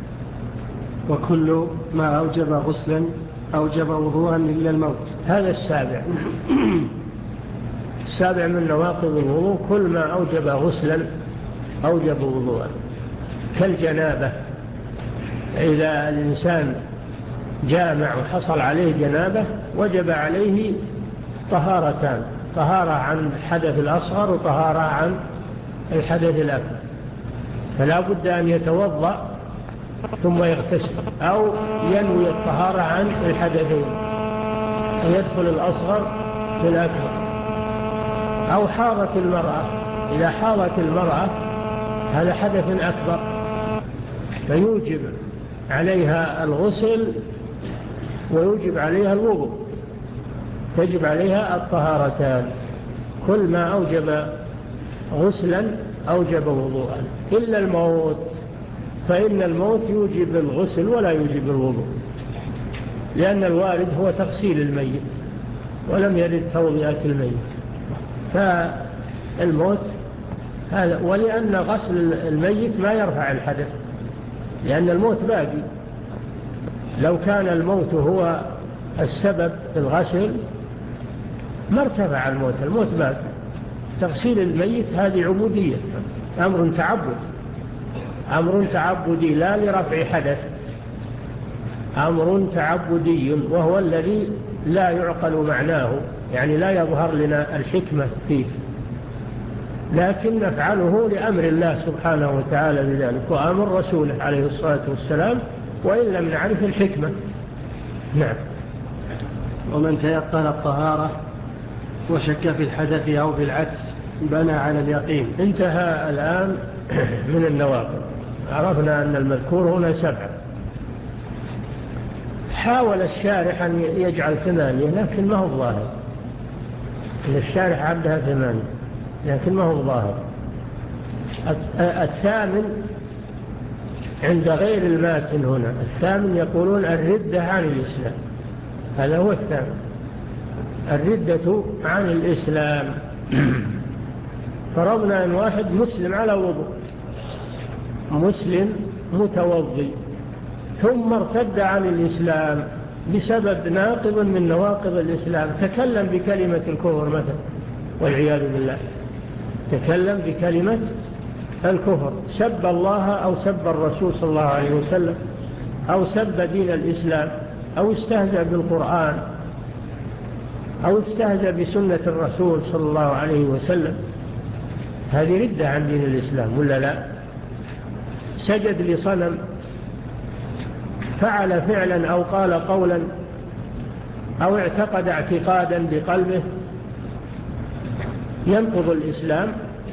وكل ما أوجب غسلا أوجب وضوءا إلا الموت. هذا السابع. السابع من نواقض الوضوء كل ما أوجب غسلا أوجب وضوءا، كالجنابة. إذا الإنسان جامع وحصل عليه جنابة وجب عليه طهارتان، طهارة عن الحدث الأصغر وطهارة عن الحدث الأكبر، فلا بد أن يتوضأ ثم يغتسل، أو ينوي الطهارة عن الحدثين ويدخل الأصغر في الأكبر. أو حاضت المرأة، إذا حاضت المرأة هذا حدث أكبر فيوجب عليها الغسل ويوجب عليها الوضوء، تجب عليها الطهارتان، كل ما أوجب غسلا أوجب وضوءا إلا الموت، فإن الموت يوجب الغسل ولا يوجب الوضوء، لأن الوارد هو تغسيل الميت ولم يرد توضئة الميت، فالموت هذا. ولأن غسل الميت ما يرفع الحدث، لأن الموت باقي. لو كان الموت هو السبب في الغسل ما ارتفع الموت، الموت باقي. تغسيل الميت هذه عبودية، أمر تعبد، أمر تعبدي لا لرفع حدث، أمر تعبدي، وهو الذي لا يعقل معناه، يعني لا يظهر لنا الحكمة فيه، لكن نفعله لأمر الله سبحانه وتعالى بذلك وأمر رسوله عليه الصلاة والسلام، وإن لم نعرف الحكمة. نعم. ومن تيقن الطهارة وشك في الحدث أو في العكس بنى على اليقين. انتهى الآن من النواقض. عرفنا أن المذكور هنا سبعة. حاول الشارح أن يجعل ثمانية لكن ما هو ظاهر، إن الشارح عبدها ثمانية لكن ما هو ظاهر. الثامن عند غير الماتن هنا، الثامن يقولون الردة عن الإسلام، هذا هو الثامن، الردة عن الإسلام. فرضنا أن واحد مسلم على وضوء، مسلم متوضي، ثم ارتد عن الإسلام بسبب ناقض من نواقض الإسلام، تكلم بكلمة الكفر مثلا والعياذ بالله، تكلم بكلمة الكفر، سب الله أو سب الرسول صلى الله عليه وسلم، أو سب دين الإسلام، أو استهزأ بالقرآن، أو استهزأ بسنة الرسول صلى الله عليه وسلم، هذه ردة عن دين الإسلام ولا لا؟ سجد لصنم، فعل فعلا أو قال قولا أو اعتقد اعتقادا بقلبه ينقض الإسلام،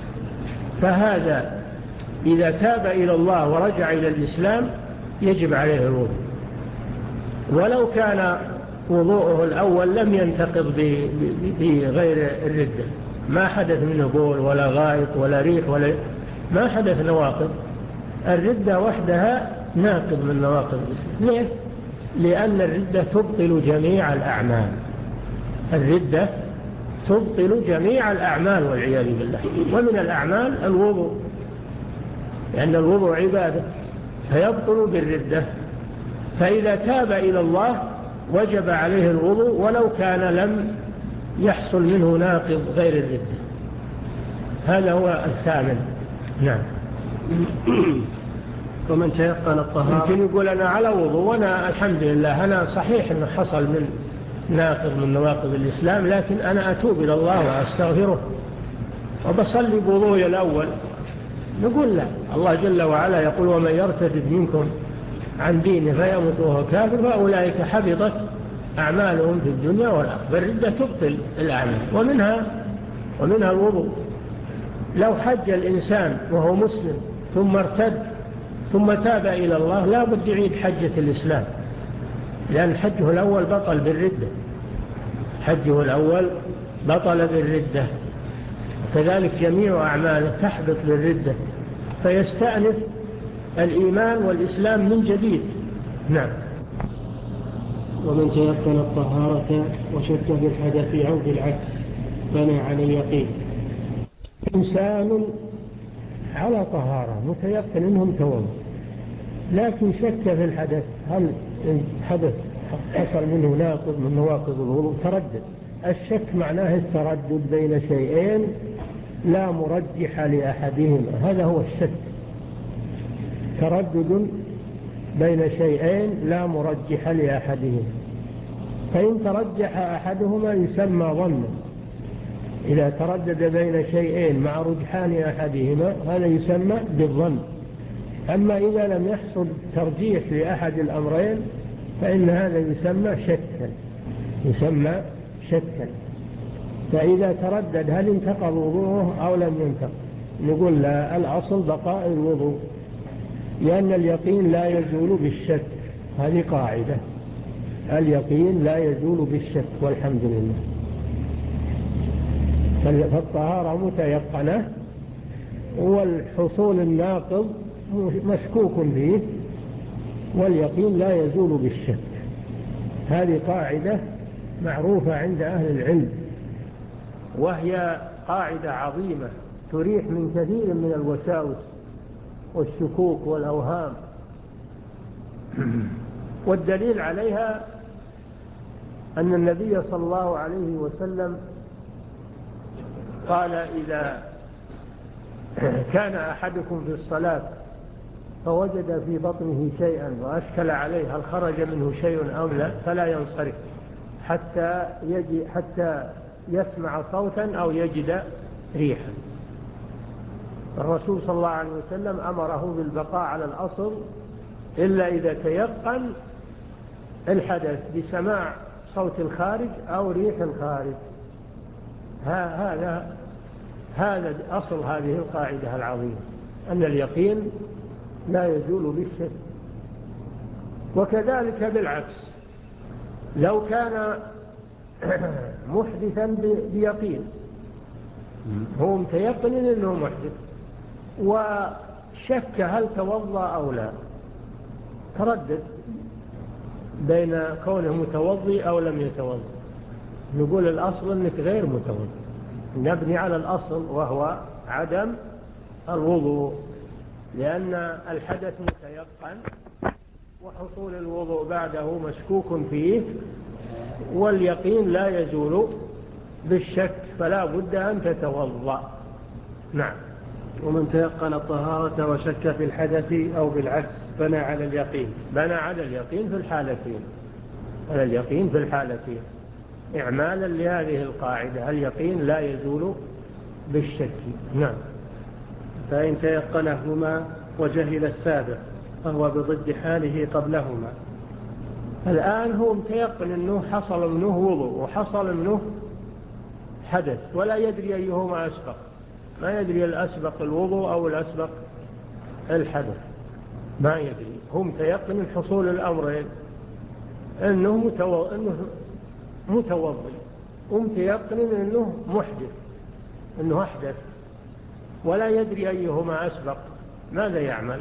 فهذا إذا تاب إلى الله ورجع إلى الإسلام يجب عليه الوضوء، ولو كان وضوءه الأول لم ينتقض بغير الردة، ما حدث منه بول ولا غائط ولا ريح ولا ما حدث نواقض. الردة وحدها ناقض من نواقض الإسلام. ليه؟ لأن الردة تبطل جميع الأعمال، الردة تبطل جميع الأعمال والعياذ بالله، ومن الأعمال الوضوء، لأن الوضوء عبادة فيبطل بالردة، فإذا تاب إلى الله وجب عليه الوضوء ولو كان لم يحصل منه ناقض غير الردة. هذا هو الثامن. نعم. ومن تيقن الطهارة، يمكن يقول أنا على وضوء وأنا الحمد لله أنا صحيح أنه حصل من ناقض من نواقض الإسلام، لكن أنا أتوب إلى الله وأستغفره وبصلي بوضوءي الأول. نقول لا، الله جل وعلا يقول ومن يرتد منكم عن دينه فيموت وهو كافر فأولئك حبطت أعمالهم في الدنيا والآخرة. الردة تبطل الأعمال، ومنها ومنها الوضوء. لو حج الإنسان وهو مسلم ثم ارتد ثم تاب إلى الله لا بد يعيد حجة الإسلام، لأن حجه الأول بطل بالردة، حجه الأول بطل بالردة، كذلك جميع أعماله تحبط بالردة، فيستأنف الإيمان والإسلام من جديد. نعم. ومن تيقن الطهارة وشك في الحدث أو في العكس بنى على اليقين. إنسان على طهارة متيقن إنهم توضأ، لكن شك في الحدث، هل الحدث حصل منه ناقض من نواقض الوضوء، تردد الشك معناه التردد بين شيئين لا مرجح لأحدهما، هذا هو الشك، تردد بين شيئين لا مرجح لأحدهما. فإن ترجح أحدهما يسمى ظنا، إذا تردد بين شيئين مع رجحان أحدهما هذا يسمى بالظن. أما إذا لم يحصل ترجيح لأحد الأمرين فإن هذا يسمى شكا، يسمى شكا. فإذا تردد هل انتقض وضوءه أو لم ينتقض، نقول لا، الأصل بقاء الوضوء، لأن اليقين لا يزول بالشك، هذه قاعدة، اليقين لا يزول بالشك والحمد لله. فالطهارة متيقنة والحصول الناقض مشكوك فيه، واليقين لا يزول بالشك. هذه قاعدة معروفة عند أهل العلم، وهي قاعدة عظيمة تريح من كثير من الوساوس والشكوك والأوهام. والدليل عليها أن النبي صلى الله عليه وسلم قال: إذا كان أحدكم في الصلاة فوجد في بطنه شيئا وأشكل عليه هل خرج منه شيء أو لا فلا ينصرف حتى, يجي حتى يسمع صوتا أو يجد ريحا. الرسول صلى الله عليه وسلم أمره بالبقاء على الأصل إلا إذا تيقن الحدث بسماع صوت الخارج أو ريح الخارج. هذا هذا أصل هذه القاعدة العظيمة، أن اليقين لا يزول بالشك. وكذلك بالعكس، لو كان محدثا بيقين، هو متيقن أنه محدث وشك هل توضأ أو لا، تردد بين كونه متوضي أو لم يتوضأ، نقول الأصل أنك غير متوضي، نبني على الأصل وهو عدم الوضوء، لأن الحدث متيقن وحصول الوضوء بعده مشكوك فيه، واليقين لا يزول بالشك، فلا بد أن تتوضأ. نعم. ومن تيقن الطهارة وشك في الحدث أو بالعكس بنى على اليقين، بنى على اليقين في الحالتين، على اليقين في الحالتين إعمالا لهذه القاعدة، اليقين لا يزول بالشك. نعم. فإن تيقنهما وجهل السابق فهو بضد حاله قبلهما. الآن هو متيقن أنه حصل منه وضوء وحصل منه حدث ولا يدري أيهما أسبق، ما يدري الأسبق الوضوء أو الأسبق الحدث، ما يدري. هو متيقن حصول الأمرين، أنه, متو... أنه متوضي، ومتيقن أنه محدث، أنه أحدث، ولا يدري أيهما أسبق. ماذا يعمل؟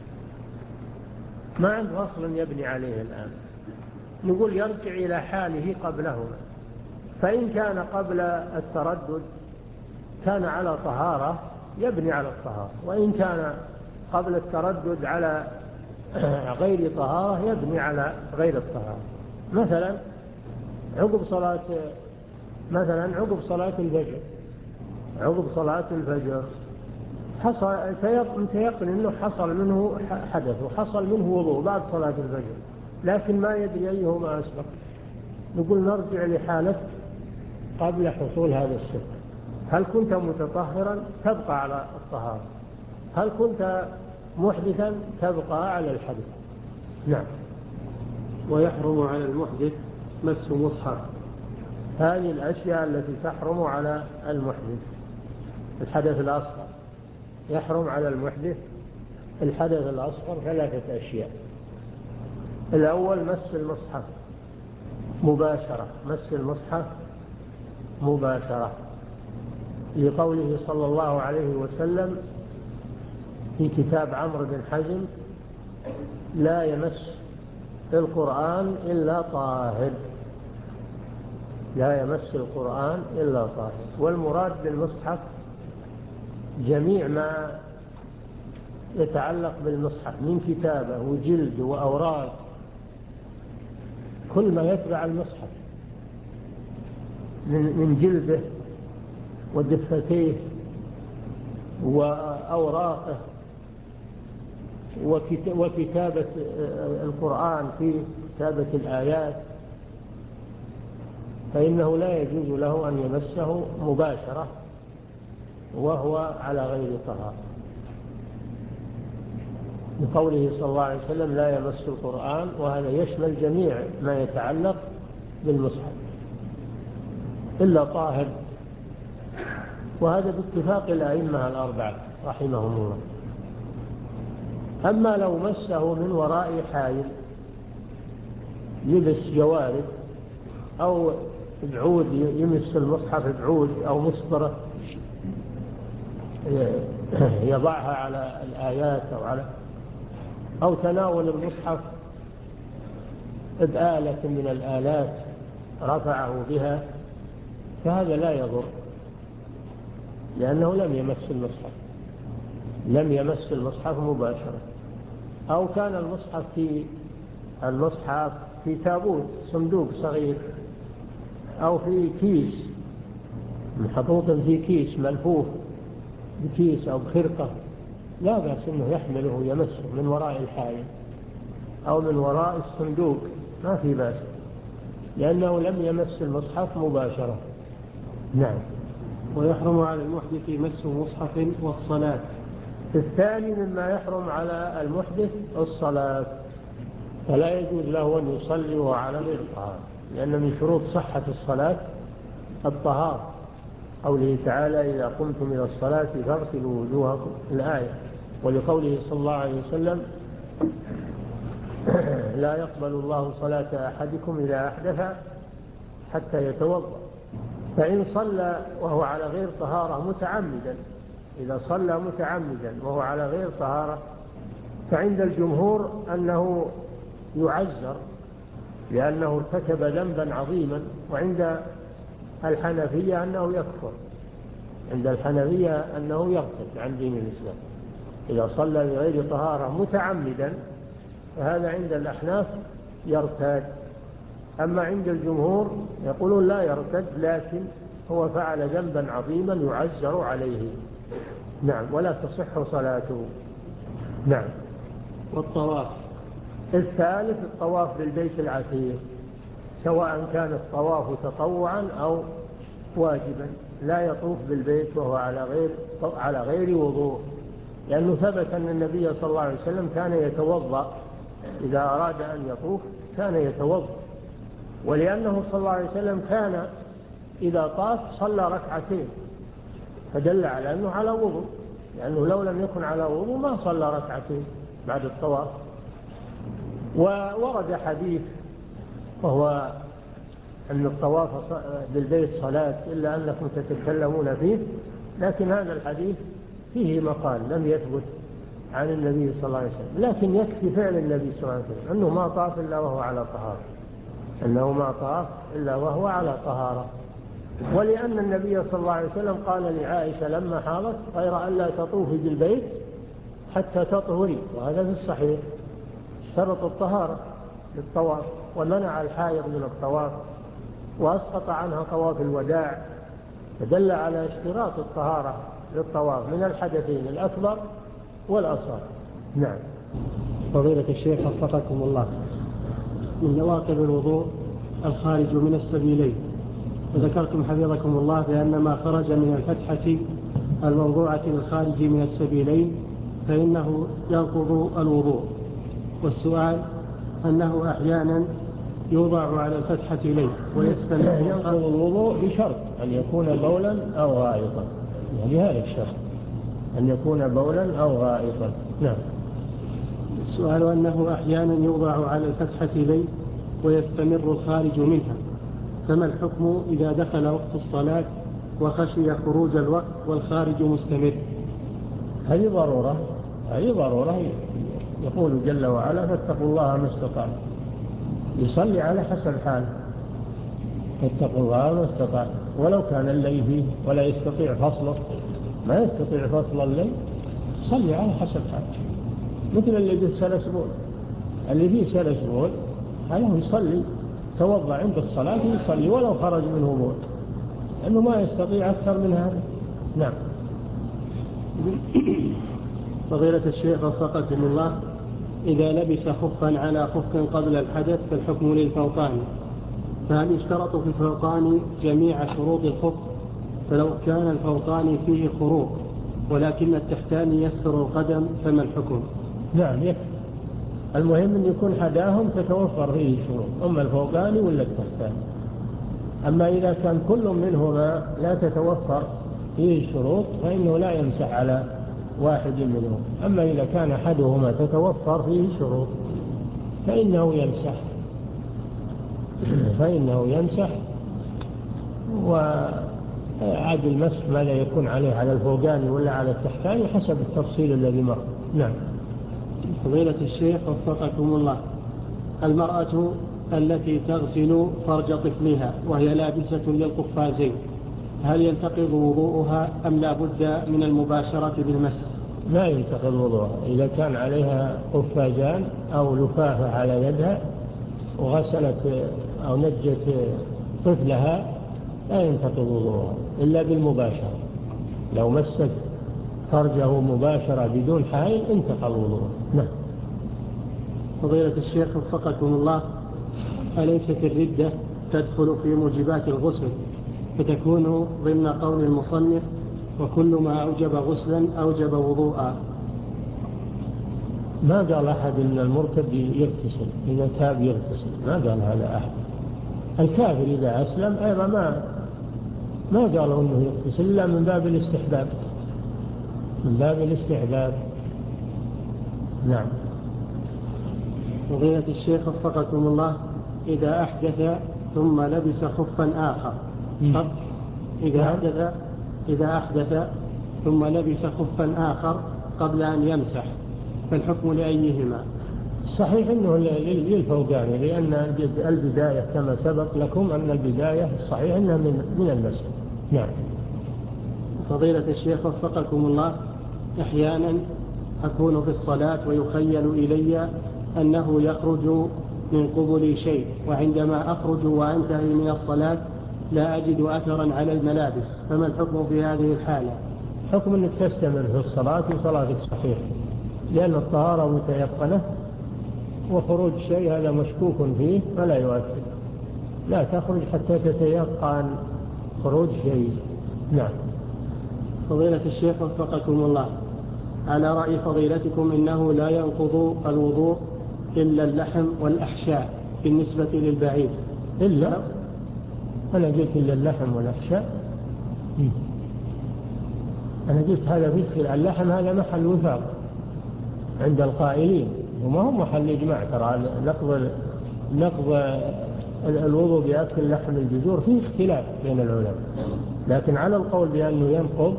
ما عنده أصل يبني عليه الآن، نقول يرجع إلى حاله قبلهما. فإن كان قبل التردد كان على طهارة يبني على الطهارة، وإن كان قبل التردد على غير طهارة يبني على غير الطهارة. مثلا عقب صلاة مثلا عقب صلاة الفجر عقب صلاة الفجر حصل متيقن أنه حصل منه حدث وحصل منه وضوء بعد صلاة الفجر، لكن ما يدري أيهما أسبق، نقول نرجع لحالة قبل حصول هذا الشك. هل كنت متطهرا تبقى على الطهارة، هل كنت محدثا تبقى على الحدث. نعم. ويحرم على المحدث مس مصحف. هذه الأشياء التي تحرم على المحدث. الحدث الأصغر يحرم على المحدث، الحدث الأصغر ثلاثة أشياء. الأول مس المصحف مباشرة، مس المصحف مباشرة، لقوله صلى الله عليه وسلم في كتاب عمرو بن حزم: لا يمس القرآن إلا طاهر، لا يمس القرآن إلا طاهر. والمراد بالمصحف جميع ما يتعلق بالمصحف من كتابة وجلد وأوراق، كل ما يتبع المصحف. من جلده ودفتيه وأوراقه وكتابة القرآن فيه، كتابة الآيات، فإنه لا يجوز له أن يمسه مباشرة وهو على غير طهارة، بقوله صلى الله عليه وسلم لا يمس القرآن، وهذا يشمل جميع ما يتعلق بالمصحف إلا طاهر، وهذا باتفاق الأئمة الأربعة رحمهم الله. أما لو مسه من وراء حائل، يلبس جوارب أو بعود، يمس المصحف بعود أو مسطرة يضعها على الآيات أو على أو تناول المصحف بآلة من الآلات رفعه بها، فهذا لا يضر، لأنه لم يمس المصحف لم يمس المصحف مباشرة. أو كان المصحف في المصحف في تابوت صندوق صغير أو في كيس محطوط في كيس ملفوف بكيس أو بخرقة، لا بأس أنه يحمله يمسه من وراء الحائل أو من وراء الصندوق، ما في بأس، لأنه لم يمس المصحف مباشرة. نعم. ويحرم على المحدث مس مصحف والصلاة. الثاني مما يحرم على المحدث الصلاة، فلا يجوز له أن يصلي وهو على غير طهارة، لأن من شروط صحة الصلاة الطهارة، قوله تعالى إذا قمتم إلى الصلاة فاغسلوا وجوهكم، الآية، ولقوله صلى الله عليه وسلم لا يقبل الله صلاة أحدكم إذا أحدث حتى يتوضأ. فإن صلى وهو على غير طهارة متعمدا، إذا صلى متعمدا وهو على غير طهارة، فعند الجمهور أنه يعزر لأنه ارتكب ذنبا عظيما، وعند الحنفية أنه يكفر عند الحنفية أنه يرتد عن دين الإسلام إذا صلى بغير طهارة متعمدا، فهذا عند الأحناف يرتد. أما عند الجمهور يقولون لا يرتد، لكن هو فعل ذنبا عظيما يعزر عليه. نعم. ولا تصح صلاته. نعم. والطواف. الثالث الطواف بالبيت العتيق، سواء كان الطواف تطوعا أو واجبا، لا يطوف بالبيت وهو على غير على غير وضوء، لأنه ثبت أن النبي صلى الله عليه وسلم كان يتوضأ إذا أراد أن يطوف، كان يتوضأ، ولأنه صلى الله عليه وسلم كان إذا طاف صلى ركعتين، فدل على أنه على وضوء، لأنه لو لم يكن على وضوء ما صلى ركعتين بعد الطواف. وورد حديث وهو أن الطواف بالبيت صلاة إلا أنكم تتكلمون فيه، لكن هذا الحديث فيه مقال لم يثبت عن النبي صلى الله عليه وسلم، لكن يكفي فعل النبي صلى الله عليه وسلم أنه ما طاف إلا وهو على طهارة أنه ما طاف إلا وهو على طهارة. ولأن النبي صلى الله عليه وسلم قال لعائشة لما حاضت غير أن لا تطوفي بالبيت حتى تطهري، وهذا في الصحيح، شرط الطهارة للطواف، ومنع الحائض من الطواف، وأسقط عنها طواف الوداع، فدل على اشتراط الطهارة للطواف من الحدثين الأكبر والأصغر. نعم. فضيلة الشيخ وفقكم الله، من نواقض الوضوء الخارج من السبيلين، وذكرتم حفظكم الله بأن ما خرج من الفتحة الموضوعة الخارج من السبيلين فإنه ينقض الوضوء، والسؤال أنه أحيانا يوضع على الفتحة ليه ويستمر ينقض الوضوء بشرط أن يكون بولا أو غائطا، يعني هذا الشرط أن يكون بولا أو غائطا. نعم. السؤال أنه أحيانا يوضع على الفتحة ليه ويستمر الخارج منها، فما الحكم إذا دخل وقت الصلاة وخشي خروج الوقت والخارج مستمر؟ هذه ضرورة هذه ضرورة يقول جل وعلا فاتقوا الله ما استطعتم، يصلي على حسب حاله، فاتقوا الله ما استطعتم، ولو كان الليل فيه ولا يستطيع فصله، ما يستطيع فصل الليل، صلي على حسب حاله، مثل اللي بالسلس بول، اللي فيه سلس بول هذا يصلي، توضع عند الصلاة يصلي ولو خرج منه بول، أنه ما يستطيع أكثر من هذا. نعم. فضيلة الشيخ وفقكم الله، إذا لبس خفا على خف قبل الحدث فالحكم للفوقاني، فهل يشترط في الفوقاني جميع شروط الخف؟ فلو كان الفوقاني فيه خروق ولكن التحتاني يسر القدم فما الحكم؟ نعم يكفي، المهم أن يكون حداهم تتوفر فيه شروط، أما الفوقاني ولا التحتاني. أما إذا كان كل منهما لا تتوفر فيه شروط فإنه لا يمسح على واحد منهم. أما إذا كان أحدهما تتوفر فيه شروط فإنه يمسح فإنه يمسح وعد المسح ماذا يكون عليه، على الفوقاني ولا على التحتاني، حسب التفصيل الذي مر. نعم. فضيلة الشيخ وفقكم الله، المرأة التي تغسل فرج طفلها وهي لابسة للقفازين هل ينتقض وضوءها أم لا بد من المباشرة بالمس؟ لا ينتقض وضوءها إذا كان عليها قفازان أو لفافة على يدها وغسلت أو نجت طفلها لا ينتقض وضوءها إلا بالمباشرة. لو مست فرجه مباشرة بدون حائل انتقض وضوءها. نعم. فضيلة الشيخ وفقكم الله، أليست الردة تدخل في موجبات الغسل فتكون ضمن قول المصنف وكل ما أوجب غسلا أوجب وضوءا؟ ما قال أحد إن المرتد يغتسل إذا تاب يغتسل، ما قال هذا أحد. الكافر إذا أسلم أيضا ما ما قالوا أنه يغتسل إلا من باب الاستحباب، من باب الاستحباب. نعم. فضيلة الشيخ وفقكم الله، إذا أحدث ثم لبس خفا آخر طب إذا أحدث إذا أحدث ثم لبس خفا آخر قبل أن يمسح فالحكم لأيهما؟ صحيح أنه للفوقاني، لأن البداية كما سبق لكم أن البداية الصحيح أنها من من المسح. نعم. فضيلة الشيخ وفقكم الله، أحيانا أكون في الصلاة ويخيل إلي أنه يخرج من قبلي شيء، وعندما أخرج وأنتهي من الصلاة لا أجد أثرا على الملابس، فما الحكم في هذه الحالة؟ حكم أنك تستمر في الصلاة وصلاتك صحيح، لأن الطهارة متيقنة وخروج شيء هذا مشكوك فيه فلا يؤثر، لا تخرج حتى تتيقن خروج شيء. نعم. فضيلة الشيخ وفقكم الله، على رأي فضيلتكم إنه لا ينقض الوضوء إلا اللحم والأحشاء بالنسبة للبعير. إلا أنا قلت إلا اللحم والأحشاء، أنا قلت هذا فيه اللحم هذا محل وفاق عند القائلين وما هم محل إجماع. ترى نقض نقض الوضوء بأكل لحم الجزور فيه اختلاف بين العلماء، لكن على القول بأنه ينقض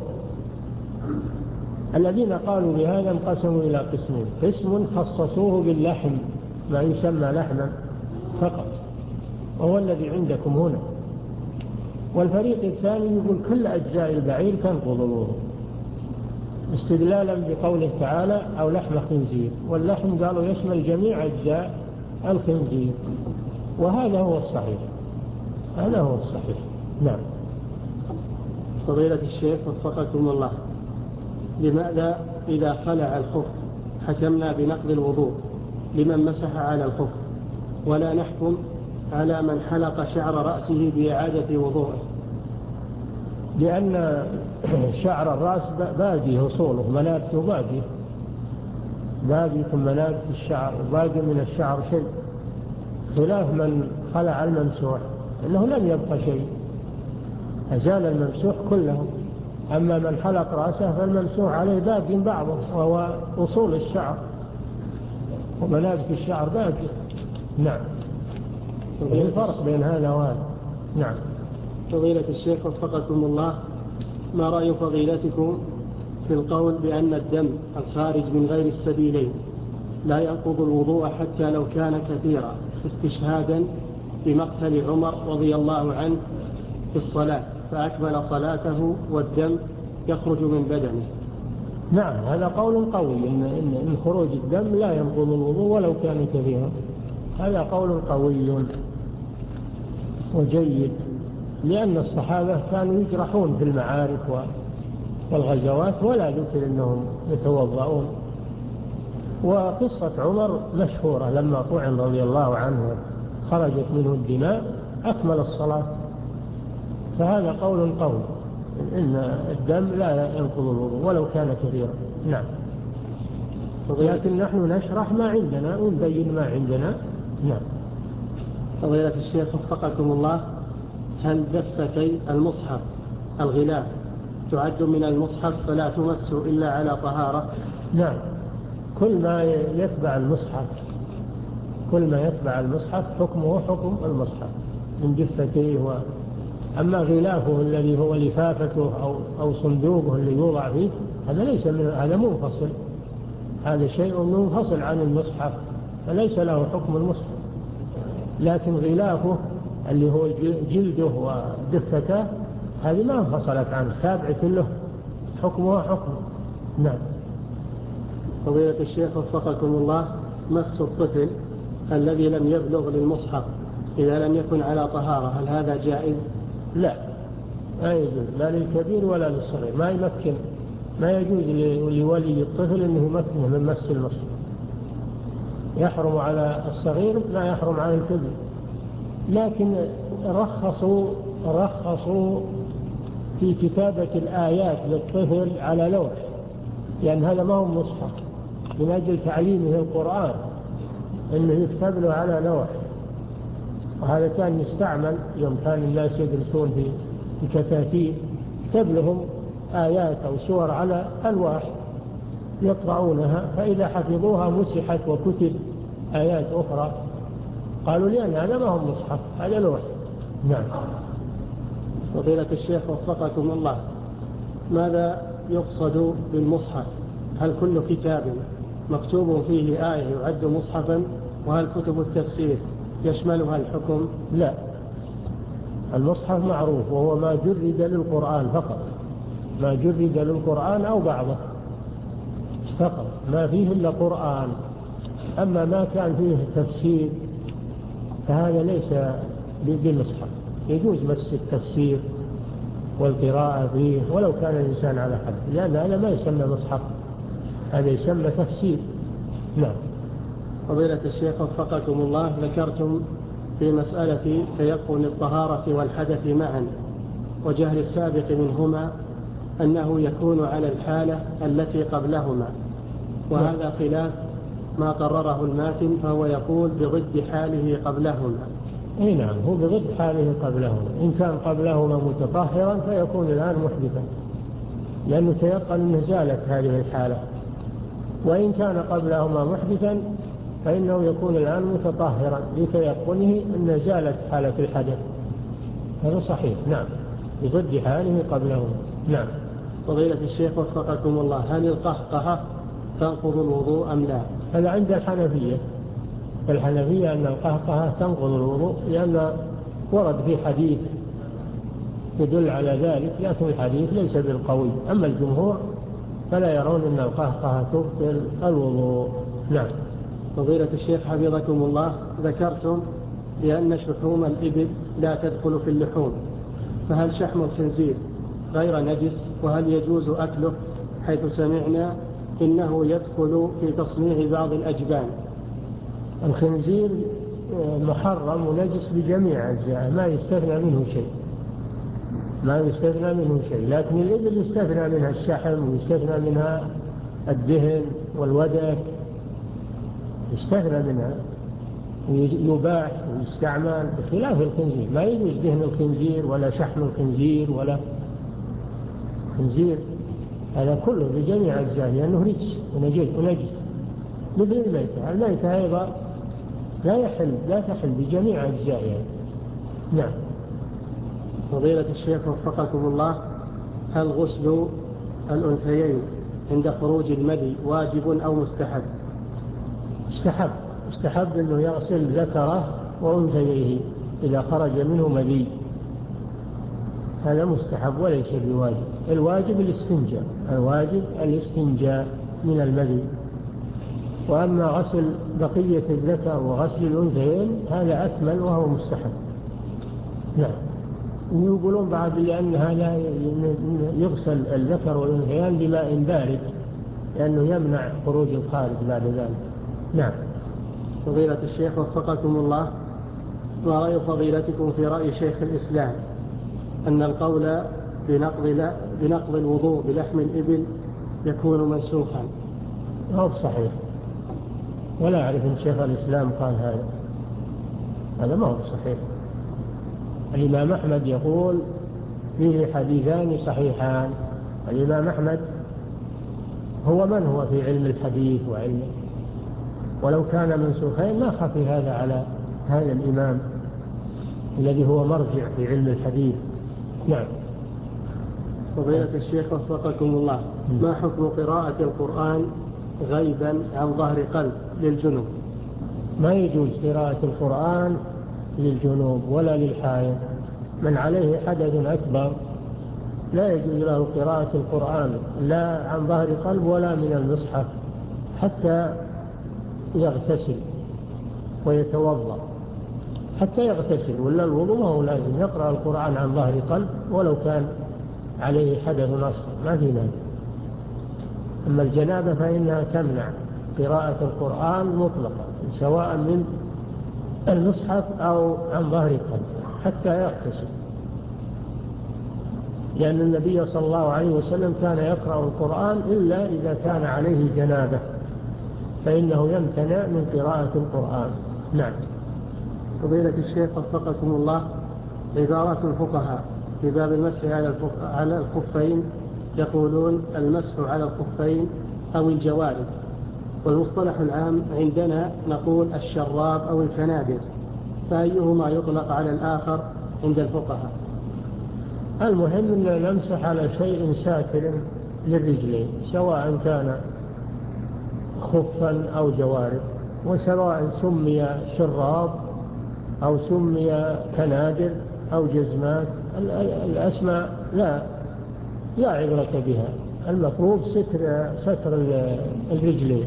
الذين قالوا بهذا انقسموا إلى قسمين: قسم خصصوه باللحم ما يسمى لحما فقط وهو الذي عندكم هنا، والفريق الثاني يقول كل أجزاء البعير تنقض الوضوء استدلالا بقوله تعالى أو لحم خنزير، واللحم قالوا يشمل جميع أجزاء الخنزير، وهذا هو الصحيح، هذا هو الصحيح. نعم. فضيلة الشيخ وفقكم الله، لماذا إذا خلع الخف حكمنا بنقض الوضوء لمن مسح على الخف ولا نحكم على من حلق شعر رأسه بإعادة وضوءه؟ لأن شعر الرأس باقي أصوله، منابته باقي باقي من منابت الشعر وباقي من الشعر شيء، خلاف من خلع الممسوح إنه لم يبقى شيء، أزال الممسوح كله. أما من حلق رأسه فالممسوح عليه باقي بعضه وهو أصول الشعر ومنابت الشعر باقي. نعم. الفرق بين هذا وهذا. نعم. فضيلة الشيخ وفقكم الله، ما رأي فضيلتكم في القول بأن الدم الخارج من غير السبيلين لا ينقض الوضوء حتى لو كان كثيرا، استشهادا بمقتل عمر رضي الله عنه في الصلاة فأكمل صلاته والدم يخرج من بدنه؟ نعم، هذا قول قوي إن, إن, إن خروج الدم لا ينقض الوضوء ولو كان كثيرا، هذا قول قوي وجيد. لأن الصحابة كانوا يجرحون في المعارك والغزوات ولا ذكر أنهم يتوضؤون. وقصة عمر مشهورة، لما طعن رضي الله عنه خرجت منه الدماء أكمل الصلاة، فهذا قول قول إن الدم لا ينقض الوضوء ولو كان كثيرا. نعم. لكن نحن نشرح ما عندنا ونبين ما عندنا. نعم. فضيلة الشيخ وفقكم الله، هل دفتي المصحف الغلاف تعد من المصحف فلا تمس إلا على طهارة؟ نعم، كل ما يتبع المصحف كل ما يتبع المصحف حكمه حكم المصحف من دفتيه. و... أما غلافه الذي هو لفافته أو, أو صندوقه اللي يوضع فيه هذا ليس من هذا منفصل، هذا شيء منفصل عن المصحف فليس له حكم المصحف. لكن غلافه اللي هو جلده ودفته هذه ما انفصلت عنه، تابعة له، حكمها حكم. نعم. فضيلة الشيخ وفقكم الله، مس الطفل الذي لم يبلغ للمصحف إذا لم يكن على طهارة هل هذا جائز؟ لا، لا يجوز لا للكبير ولا للصغير. ما يمكن ما يجوز لولي الطفل أنه يمكنه من مس المصحف. يحرم على الصغير ما يحرم على الكبير. لكن رخصوا رخصوا في كتابة الآيات للطفل على لوح، لأن هذا ما هو مصحف، من أجل تعليمه القرآن أنه يكتب له على لوح. وهذا كان يستعمل يوم كان الناس يدرسون في الكتاتيب، كتب لهم آيات أو سور على ألواح يقرؤونها، فإذا حفظوها مسحت وكتب آيات أخرى. قالوا لأن هذا ما هو مصحف، هذا لوح. نعم. فضيلة الشيخ وفقكم الله، ماذا يقصد بالمصحف؟ هل كل كتاب مكتوب فيه آية يعد مصحفا؟ وهل كتب التفسير يشملها الحكم؟ لا، المصحف معروف وهو ما جرد للقرآن فقط، ما جرد للقرآن أو بعضه فقط، ما فيه إلا قرآن. أما ما كان فيه تفسير فهذا ليس بمصحف. يجوز مس التفسير والقراءة فيه ولو كان الإنسان على حد، لأن هذا ما يسمى مصحف، هذا يسمى تفسير. نعم. فضيلة الشيخ وفقكم الله، ذكرتم في مسألة تيقن الطهارة والحدث معا وجهل السابق منهما أنه يكون على الحالة التي قبلهما، وهذا خلاف ما قرره الماتن، فهو يقول بضد حاله قبلهما. اي نعم، هو بضد حاله قبلهما. إن كان قبلهما متطهرا فيكون الآن محدثا، لأنه تيقن أنه زالت هذه الحالة. وإن كان قبلهما محدثا فإنه يكون الآن متطهرا لتيقنه أن زالت حالة الحدث. هذا صحيح. نعم، بضد حاله قبلهما. نعم. فضيلة الشيخ وفقكم الله، هل القهقهة تنقض الوضوء أم لا؟ هذا عند الحنفية. الحنفية أن القهقهة تنقض الوضوء، لأن ورد في حديث يدل على ذلك، لكن الحديث ليس بالقوي. أما الجمهور فلا يرون أن القهقهة تبطل الوضوء. نعم. فضيلة الشيخ حفظكم الله، ذكرتم بأن شحوم الإبل لا تدخل في اللحوم، فهل شحم الخنزير غير نجس؟ وهل يجوز أكله؟ حيث سمعنا إنه يدخل في تصنيع بعض الأجبان. الخنزير محرم ونجس بجميع أجزاءه، ما يستثنى منه شيء، ما يستثنى منه شيء. لكن الإبل يستثنى منها الشحم ويستثنى منها الدهن والودك، يستثنى منها ويباح ويستعمل، بخلاف الخنزير. ما يجوز دهن الخنزير ولا شحم الخنزير ولا خنزير، هذا كله بجميع أجزاءه لأنه رجس ونجس مثل الميتة. الميتة أيضا لا يحل لا تحل بجميع أجزائها. نعم. فضيلة الشيخ وفقكم الله، هل غسل الأنثيين عند خروج المدي واجب أو مستحب؟ استحب استحب أنه يغسل ذكره وأنثيه إذا خرج منه مدي، هذا مستحب وليس بواجب. الواجب الاستنجاء، الواجب الاستنجاء من المدي. وأما غسل بقية الذكر وغسل الأنثيين هذا أكمل وهو مستحب. نعم. يقولون بعد لأنها لا يغسل الذكر والأنثيان بماء بارد لأنه يمنع خروج الخارج بعد ذلك. نعم. فضيلة الشيخ وفقكم الله، ما رأي فضيلتكم في رأي شيخ الإسلام أن القول بنقض, بنقض الوضوء بلحم الإبل يكون منسوخا؟ هو صحيح، ولا أعرف أن شيخ الإسلام قال هذا، هذا ما هو صحيح. الإمام أحمد يقول فيه حديثان صحيحان. الإمام أحمد هو من هو في علم الحديث وعلمه، ولو كان منسوخين ما خفي هذا على هذا الإمام الذي هو مرجع في علم الحديث. نعم. فضيلة الشيخ وفقكم الله، ما حكم قراءة القرآن غيبا عن ظهر قلب للجنوب؟ ما يجوز قراءة القرآن للجنوب ولا للحائض. من عليه حدث أكبر لا يجوز له قراءة القرآن لا عن ظهر قلب ولا من المصحف حتى يغتسل ويتوضأ، حتى يغتسل، ولا الوضوء ما هو لازم يقرأ القرآن عن ظهر قلب ولو كان عليه حدث أصغر، ما في مانع. أما الجنابة فإنها تمنع قراءة القرآن مطلقا سواء من المصحف أو عن ظهر قلب حتى يغتسل، لأن النبي صلى الله عليه وسلم كان يقرأ القرآن إلا إذا كان عليه جنابة فإنه يمتنع من قراءة القرآن. نعم. فضيلة الشيخ وفقكم الله، عبارات الفقهاء في باب المسح على الخفين يقولون المسح على الخفين أو الجوارب، والمصطلح العام عندنا نقول الشراب أو الكنادر، فأيهما يطلق على الآخر عند الفقهاء؟ المهم أن نمسح على شيء ساتر للرجلين سواء كان خفا أو جوارب، وسواء سمي شراب أو سمي كنادر أو جزمات، الأسماء لا لا عبرة بها. المطلوب ستر ستر الرجلين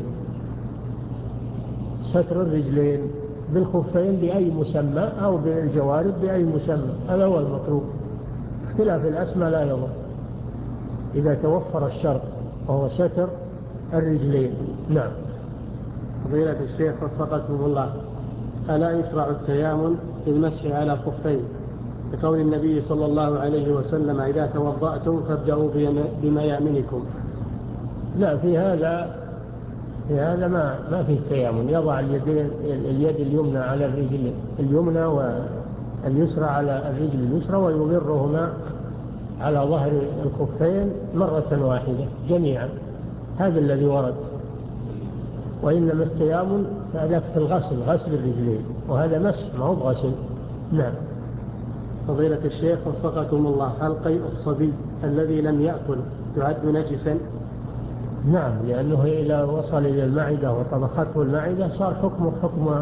ستر الرجلين بالخفين بأي مسمى أو بالجوارب بأي مسمى، هذا هو المطلوب. اختلاف الأسماء لا يضر إذا توفر الشرط وهو ستر الرجلين. نعم. فضيلة الشيخ وفقكم الله، ألا يشرع التيامن في المسح على الخفين بقول النبي صلى الله عليه وسلم إذا توضأتم فابدأوا بميامنكم؟ لا، في هذا في هذا ما ما فيه تيامن. يضع اليدين اليد اليمنى على الرجل اليمنى واليسرى على الرجل اليسرى ويمرهما على ظهر الخفين مرة واحدة جميعا، هذا الذي ورد. وإنما التيامن فذاك في الغسل، غسل الرجلين، وهذا مسح ما هو بغسل. نعم. فضيلة الشيخ وفقكم الله، هل قيء الصبي الذي لم يأكل يعد نجسا؟ نعم، لأنه إذا وصل إلى المعدة وطبخته المعدة صار حكمه حكم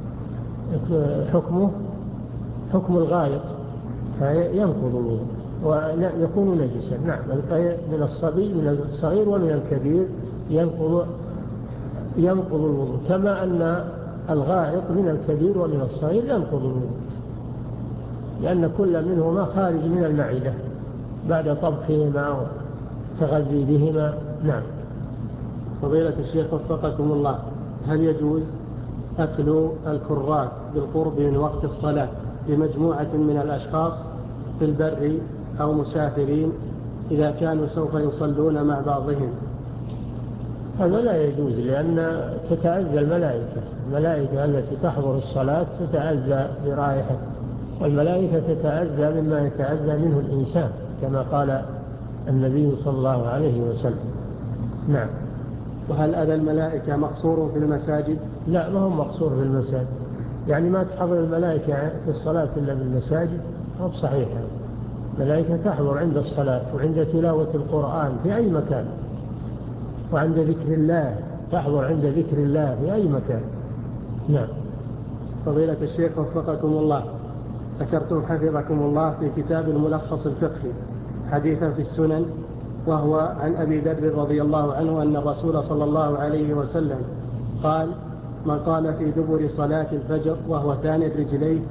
حكمه حكم الغائط فينقض الوضوء ويكون نجسا. نعم، القيء من الصبي من الصغير ومن الكبير ينقض ينقض الوضوء، كما أن الغائط من الكبير ومن الصغير ينقض الوضوء، لأن كل منهما خارج من المعدة بعد طبخهما وتغذي بهما. نعم. فضيلة الشيخ وفقكم الله، هل يجوز أكل الكرات بالقرب من وقت الصلاة بمجموعة من الأشخاص في البر أو مسافرين إذا كانوا سوف يصلون مع بعضهم؟ هذا لا يجوز، لأن تتأذى الملائكة الملائكة التي تحضر الصلاة تتأذى برائحة، والملائكة تتأذى مما يتأذى منه الإنسان كما قال النبي صلى الله عليه وسلم. نعم. وهل أذى الملائكة مقصور في المساجد؟ لا، ما هو مقصور في المساجد، يعني ما تحضر الملائكة في الصلاة إلا بالمساجد، هو صحيح. الملائكة تحضر عند الصلاة وعند تلاوة القرآن في أي مكان، وعند ذكر الله تحضر عند ذكر الله في أي مكان. نعم. فضيلة الشيخ وفقكم الله، ذكرتم حفظكم الله في كتاب الملخص الفقهي حديثا في السنن، وهو عن أبي ذر رضي الله عنه أن الرسول صلى الله عليه وسلم قال: من قال في دبر صلاة الفجر وهو ثاني رجليه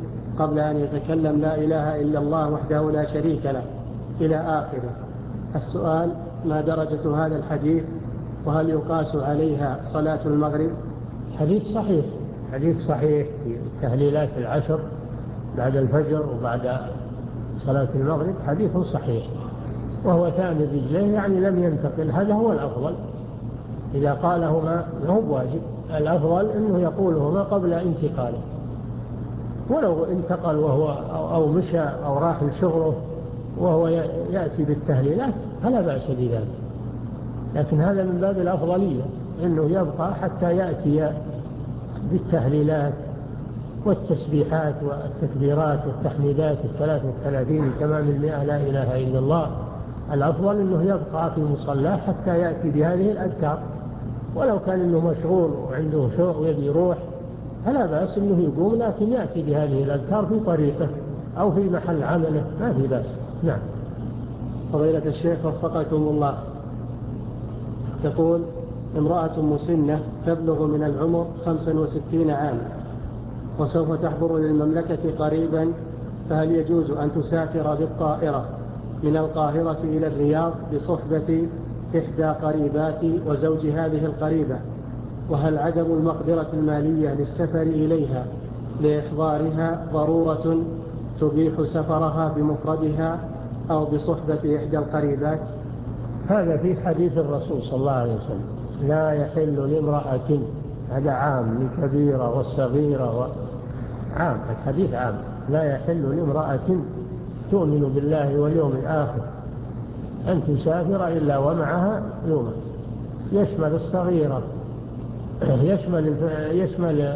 قبل أن يتكلم لا إله إلا الله وحده لا شريك له إلى آخره. السؤال: ما درجة هذا الحديث؟ وهل يقاس عليها صلاة المغرب؟ حديث صحيح، حديث صحيح في التهليلات العشر بعد الفجر وبعد صلاة المغرب، حديث صحيح، وهو ثاني الرجلين يعني لم ينتقل. هذا هو الأفضل، إذا قالهما هو بواجب، الأفضل أنه يقولهما قبل انتقاله، ولو انتقل وهو أو مشى أو راح لشغله وهو يأتي بالتهليلات فلا بأس بذلك، لكن هذا من باب الأفضلية أنه يبقى حتى يأتي بالتهليلات والتسبيحات والتكبيرات والتحميدات الثلاث والثلاثين تمام المئة لا إله إلا الله. الأفضل أنه يبقى في مصلاه حتى يأتي بهذه الأذكار، ولو كان أنه مشغول وعنده شوق ويبي يروح فلا بأس أنه يقوم، لكن يأتي بهذه الأذكار في طريقه أو في محل عمله، ما في بأس. نعم. فضيلة الشيخ وفقكم الله، تقول: امرأة مسنة تبلغ من العمر خمسا وستين عاما وسوف تحضر للمملكة قريبا، فهل يجوز أن تسافر بالطائرة من القاهرة إلى الرياض بصحبة إحدى قريباتي وزوج هذه القريبة؟ وهل عدم المقدرة المالية للسفر إليها لإحضارها ضرورة تبيح سفرها بمفردها أو بصحبة إحدى القريبات؟ هذا في حديث الرسول صلى الله عليه وسلم: لا يحل لامرأة، هذا عام للكبيرة والصغيرة و... عام، الحديث عام، لا يحل لامرأة تؤمن بالله واليوم الآخر أن تسافر إلا ومعها ذو محرم، يشمل الصغيرة، يشمل يشمل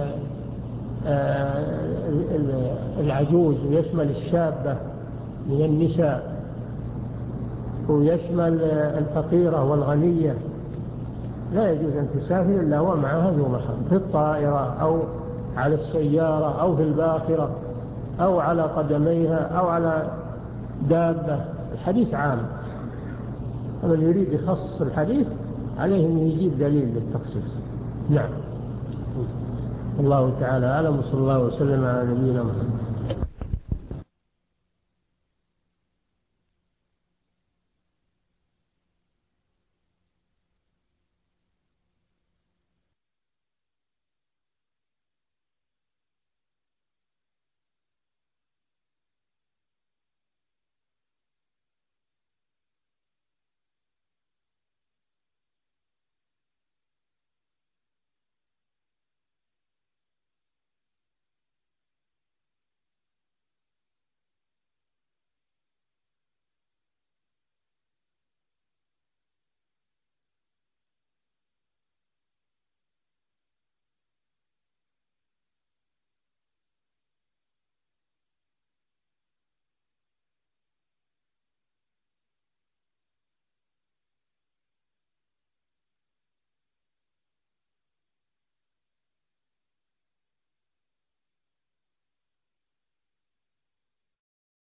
العجوز، ويشمل الشابة من النساء، ويشمل الفقيرة والغنية. لا يجوز أن تسافر إلا ومعها ذو محرم، في الطائرة أو على السيارة أو في الباخرة أو على قدميها أو على دابة. الحديث عام، ومن يريد يخصص الحديث عليه أن يجيب دليل للتخصيص. نعم. الله تعالى أعلم، وصلى الله وسلم على نبينا محمد.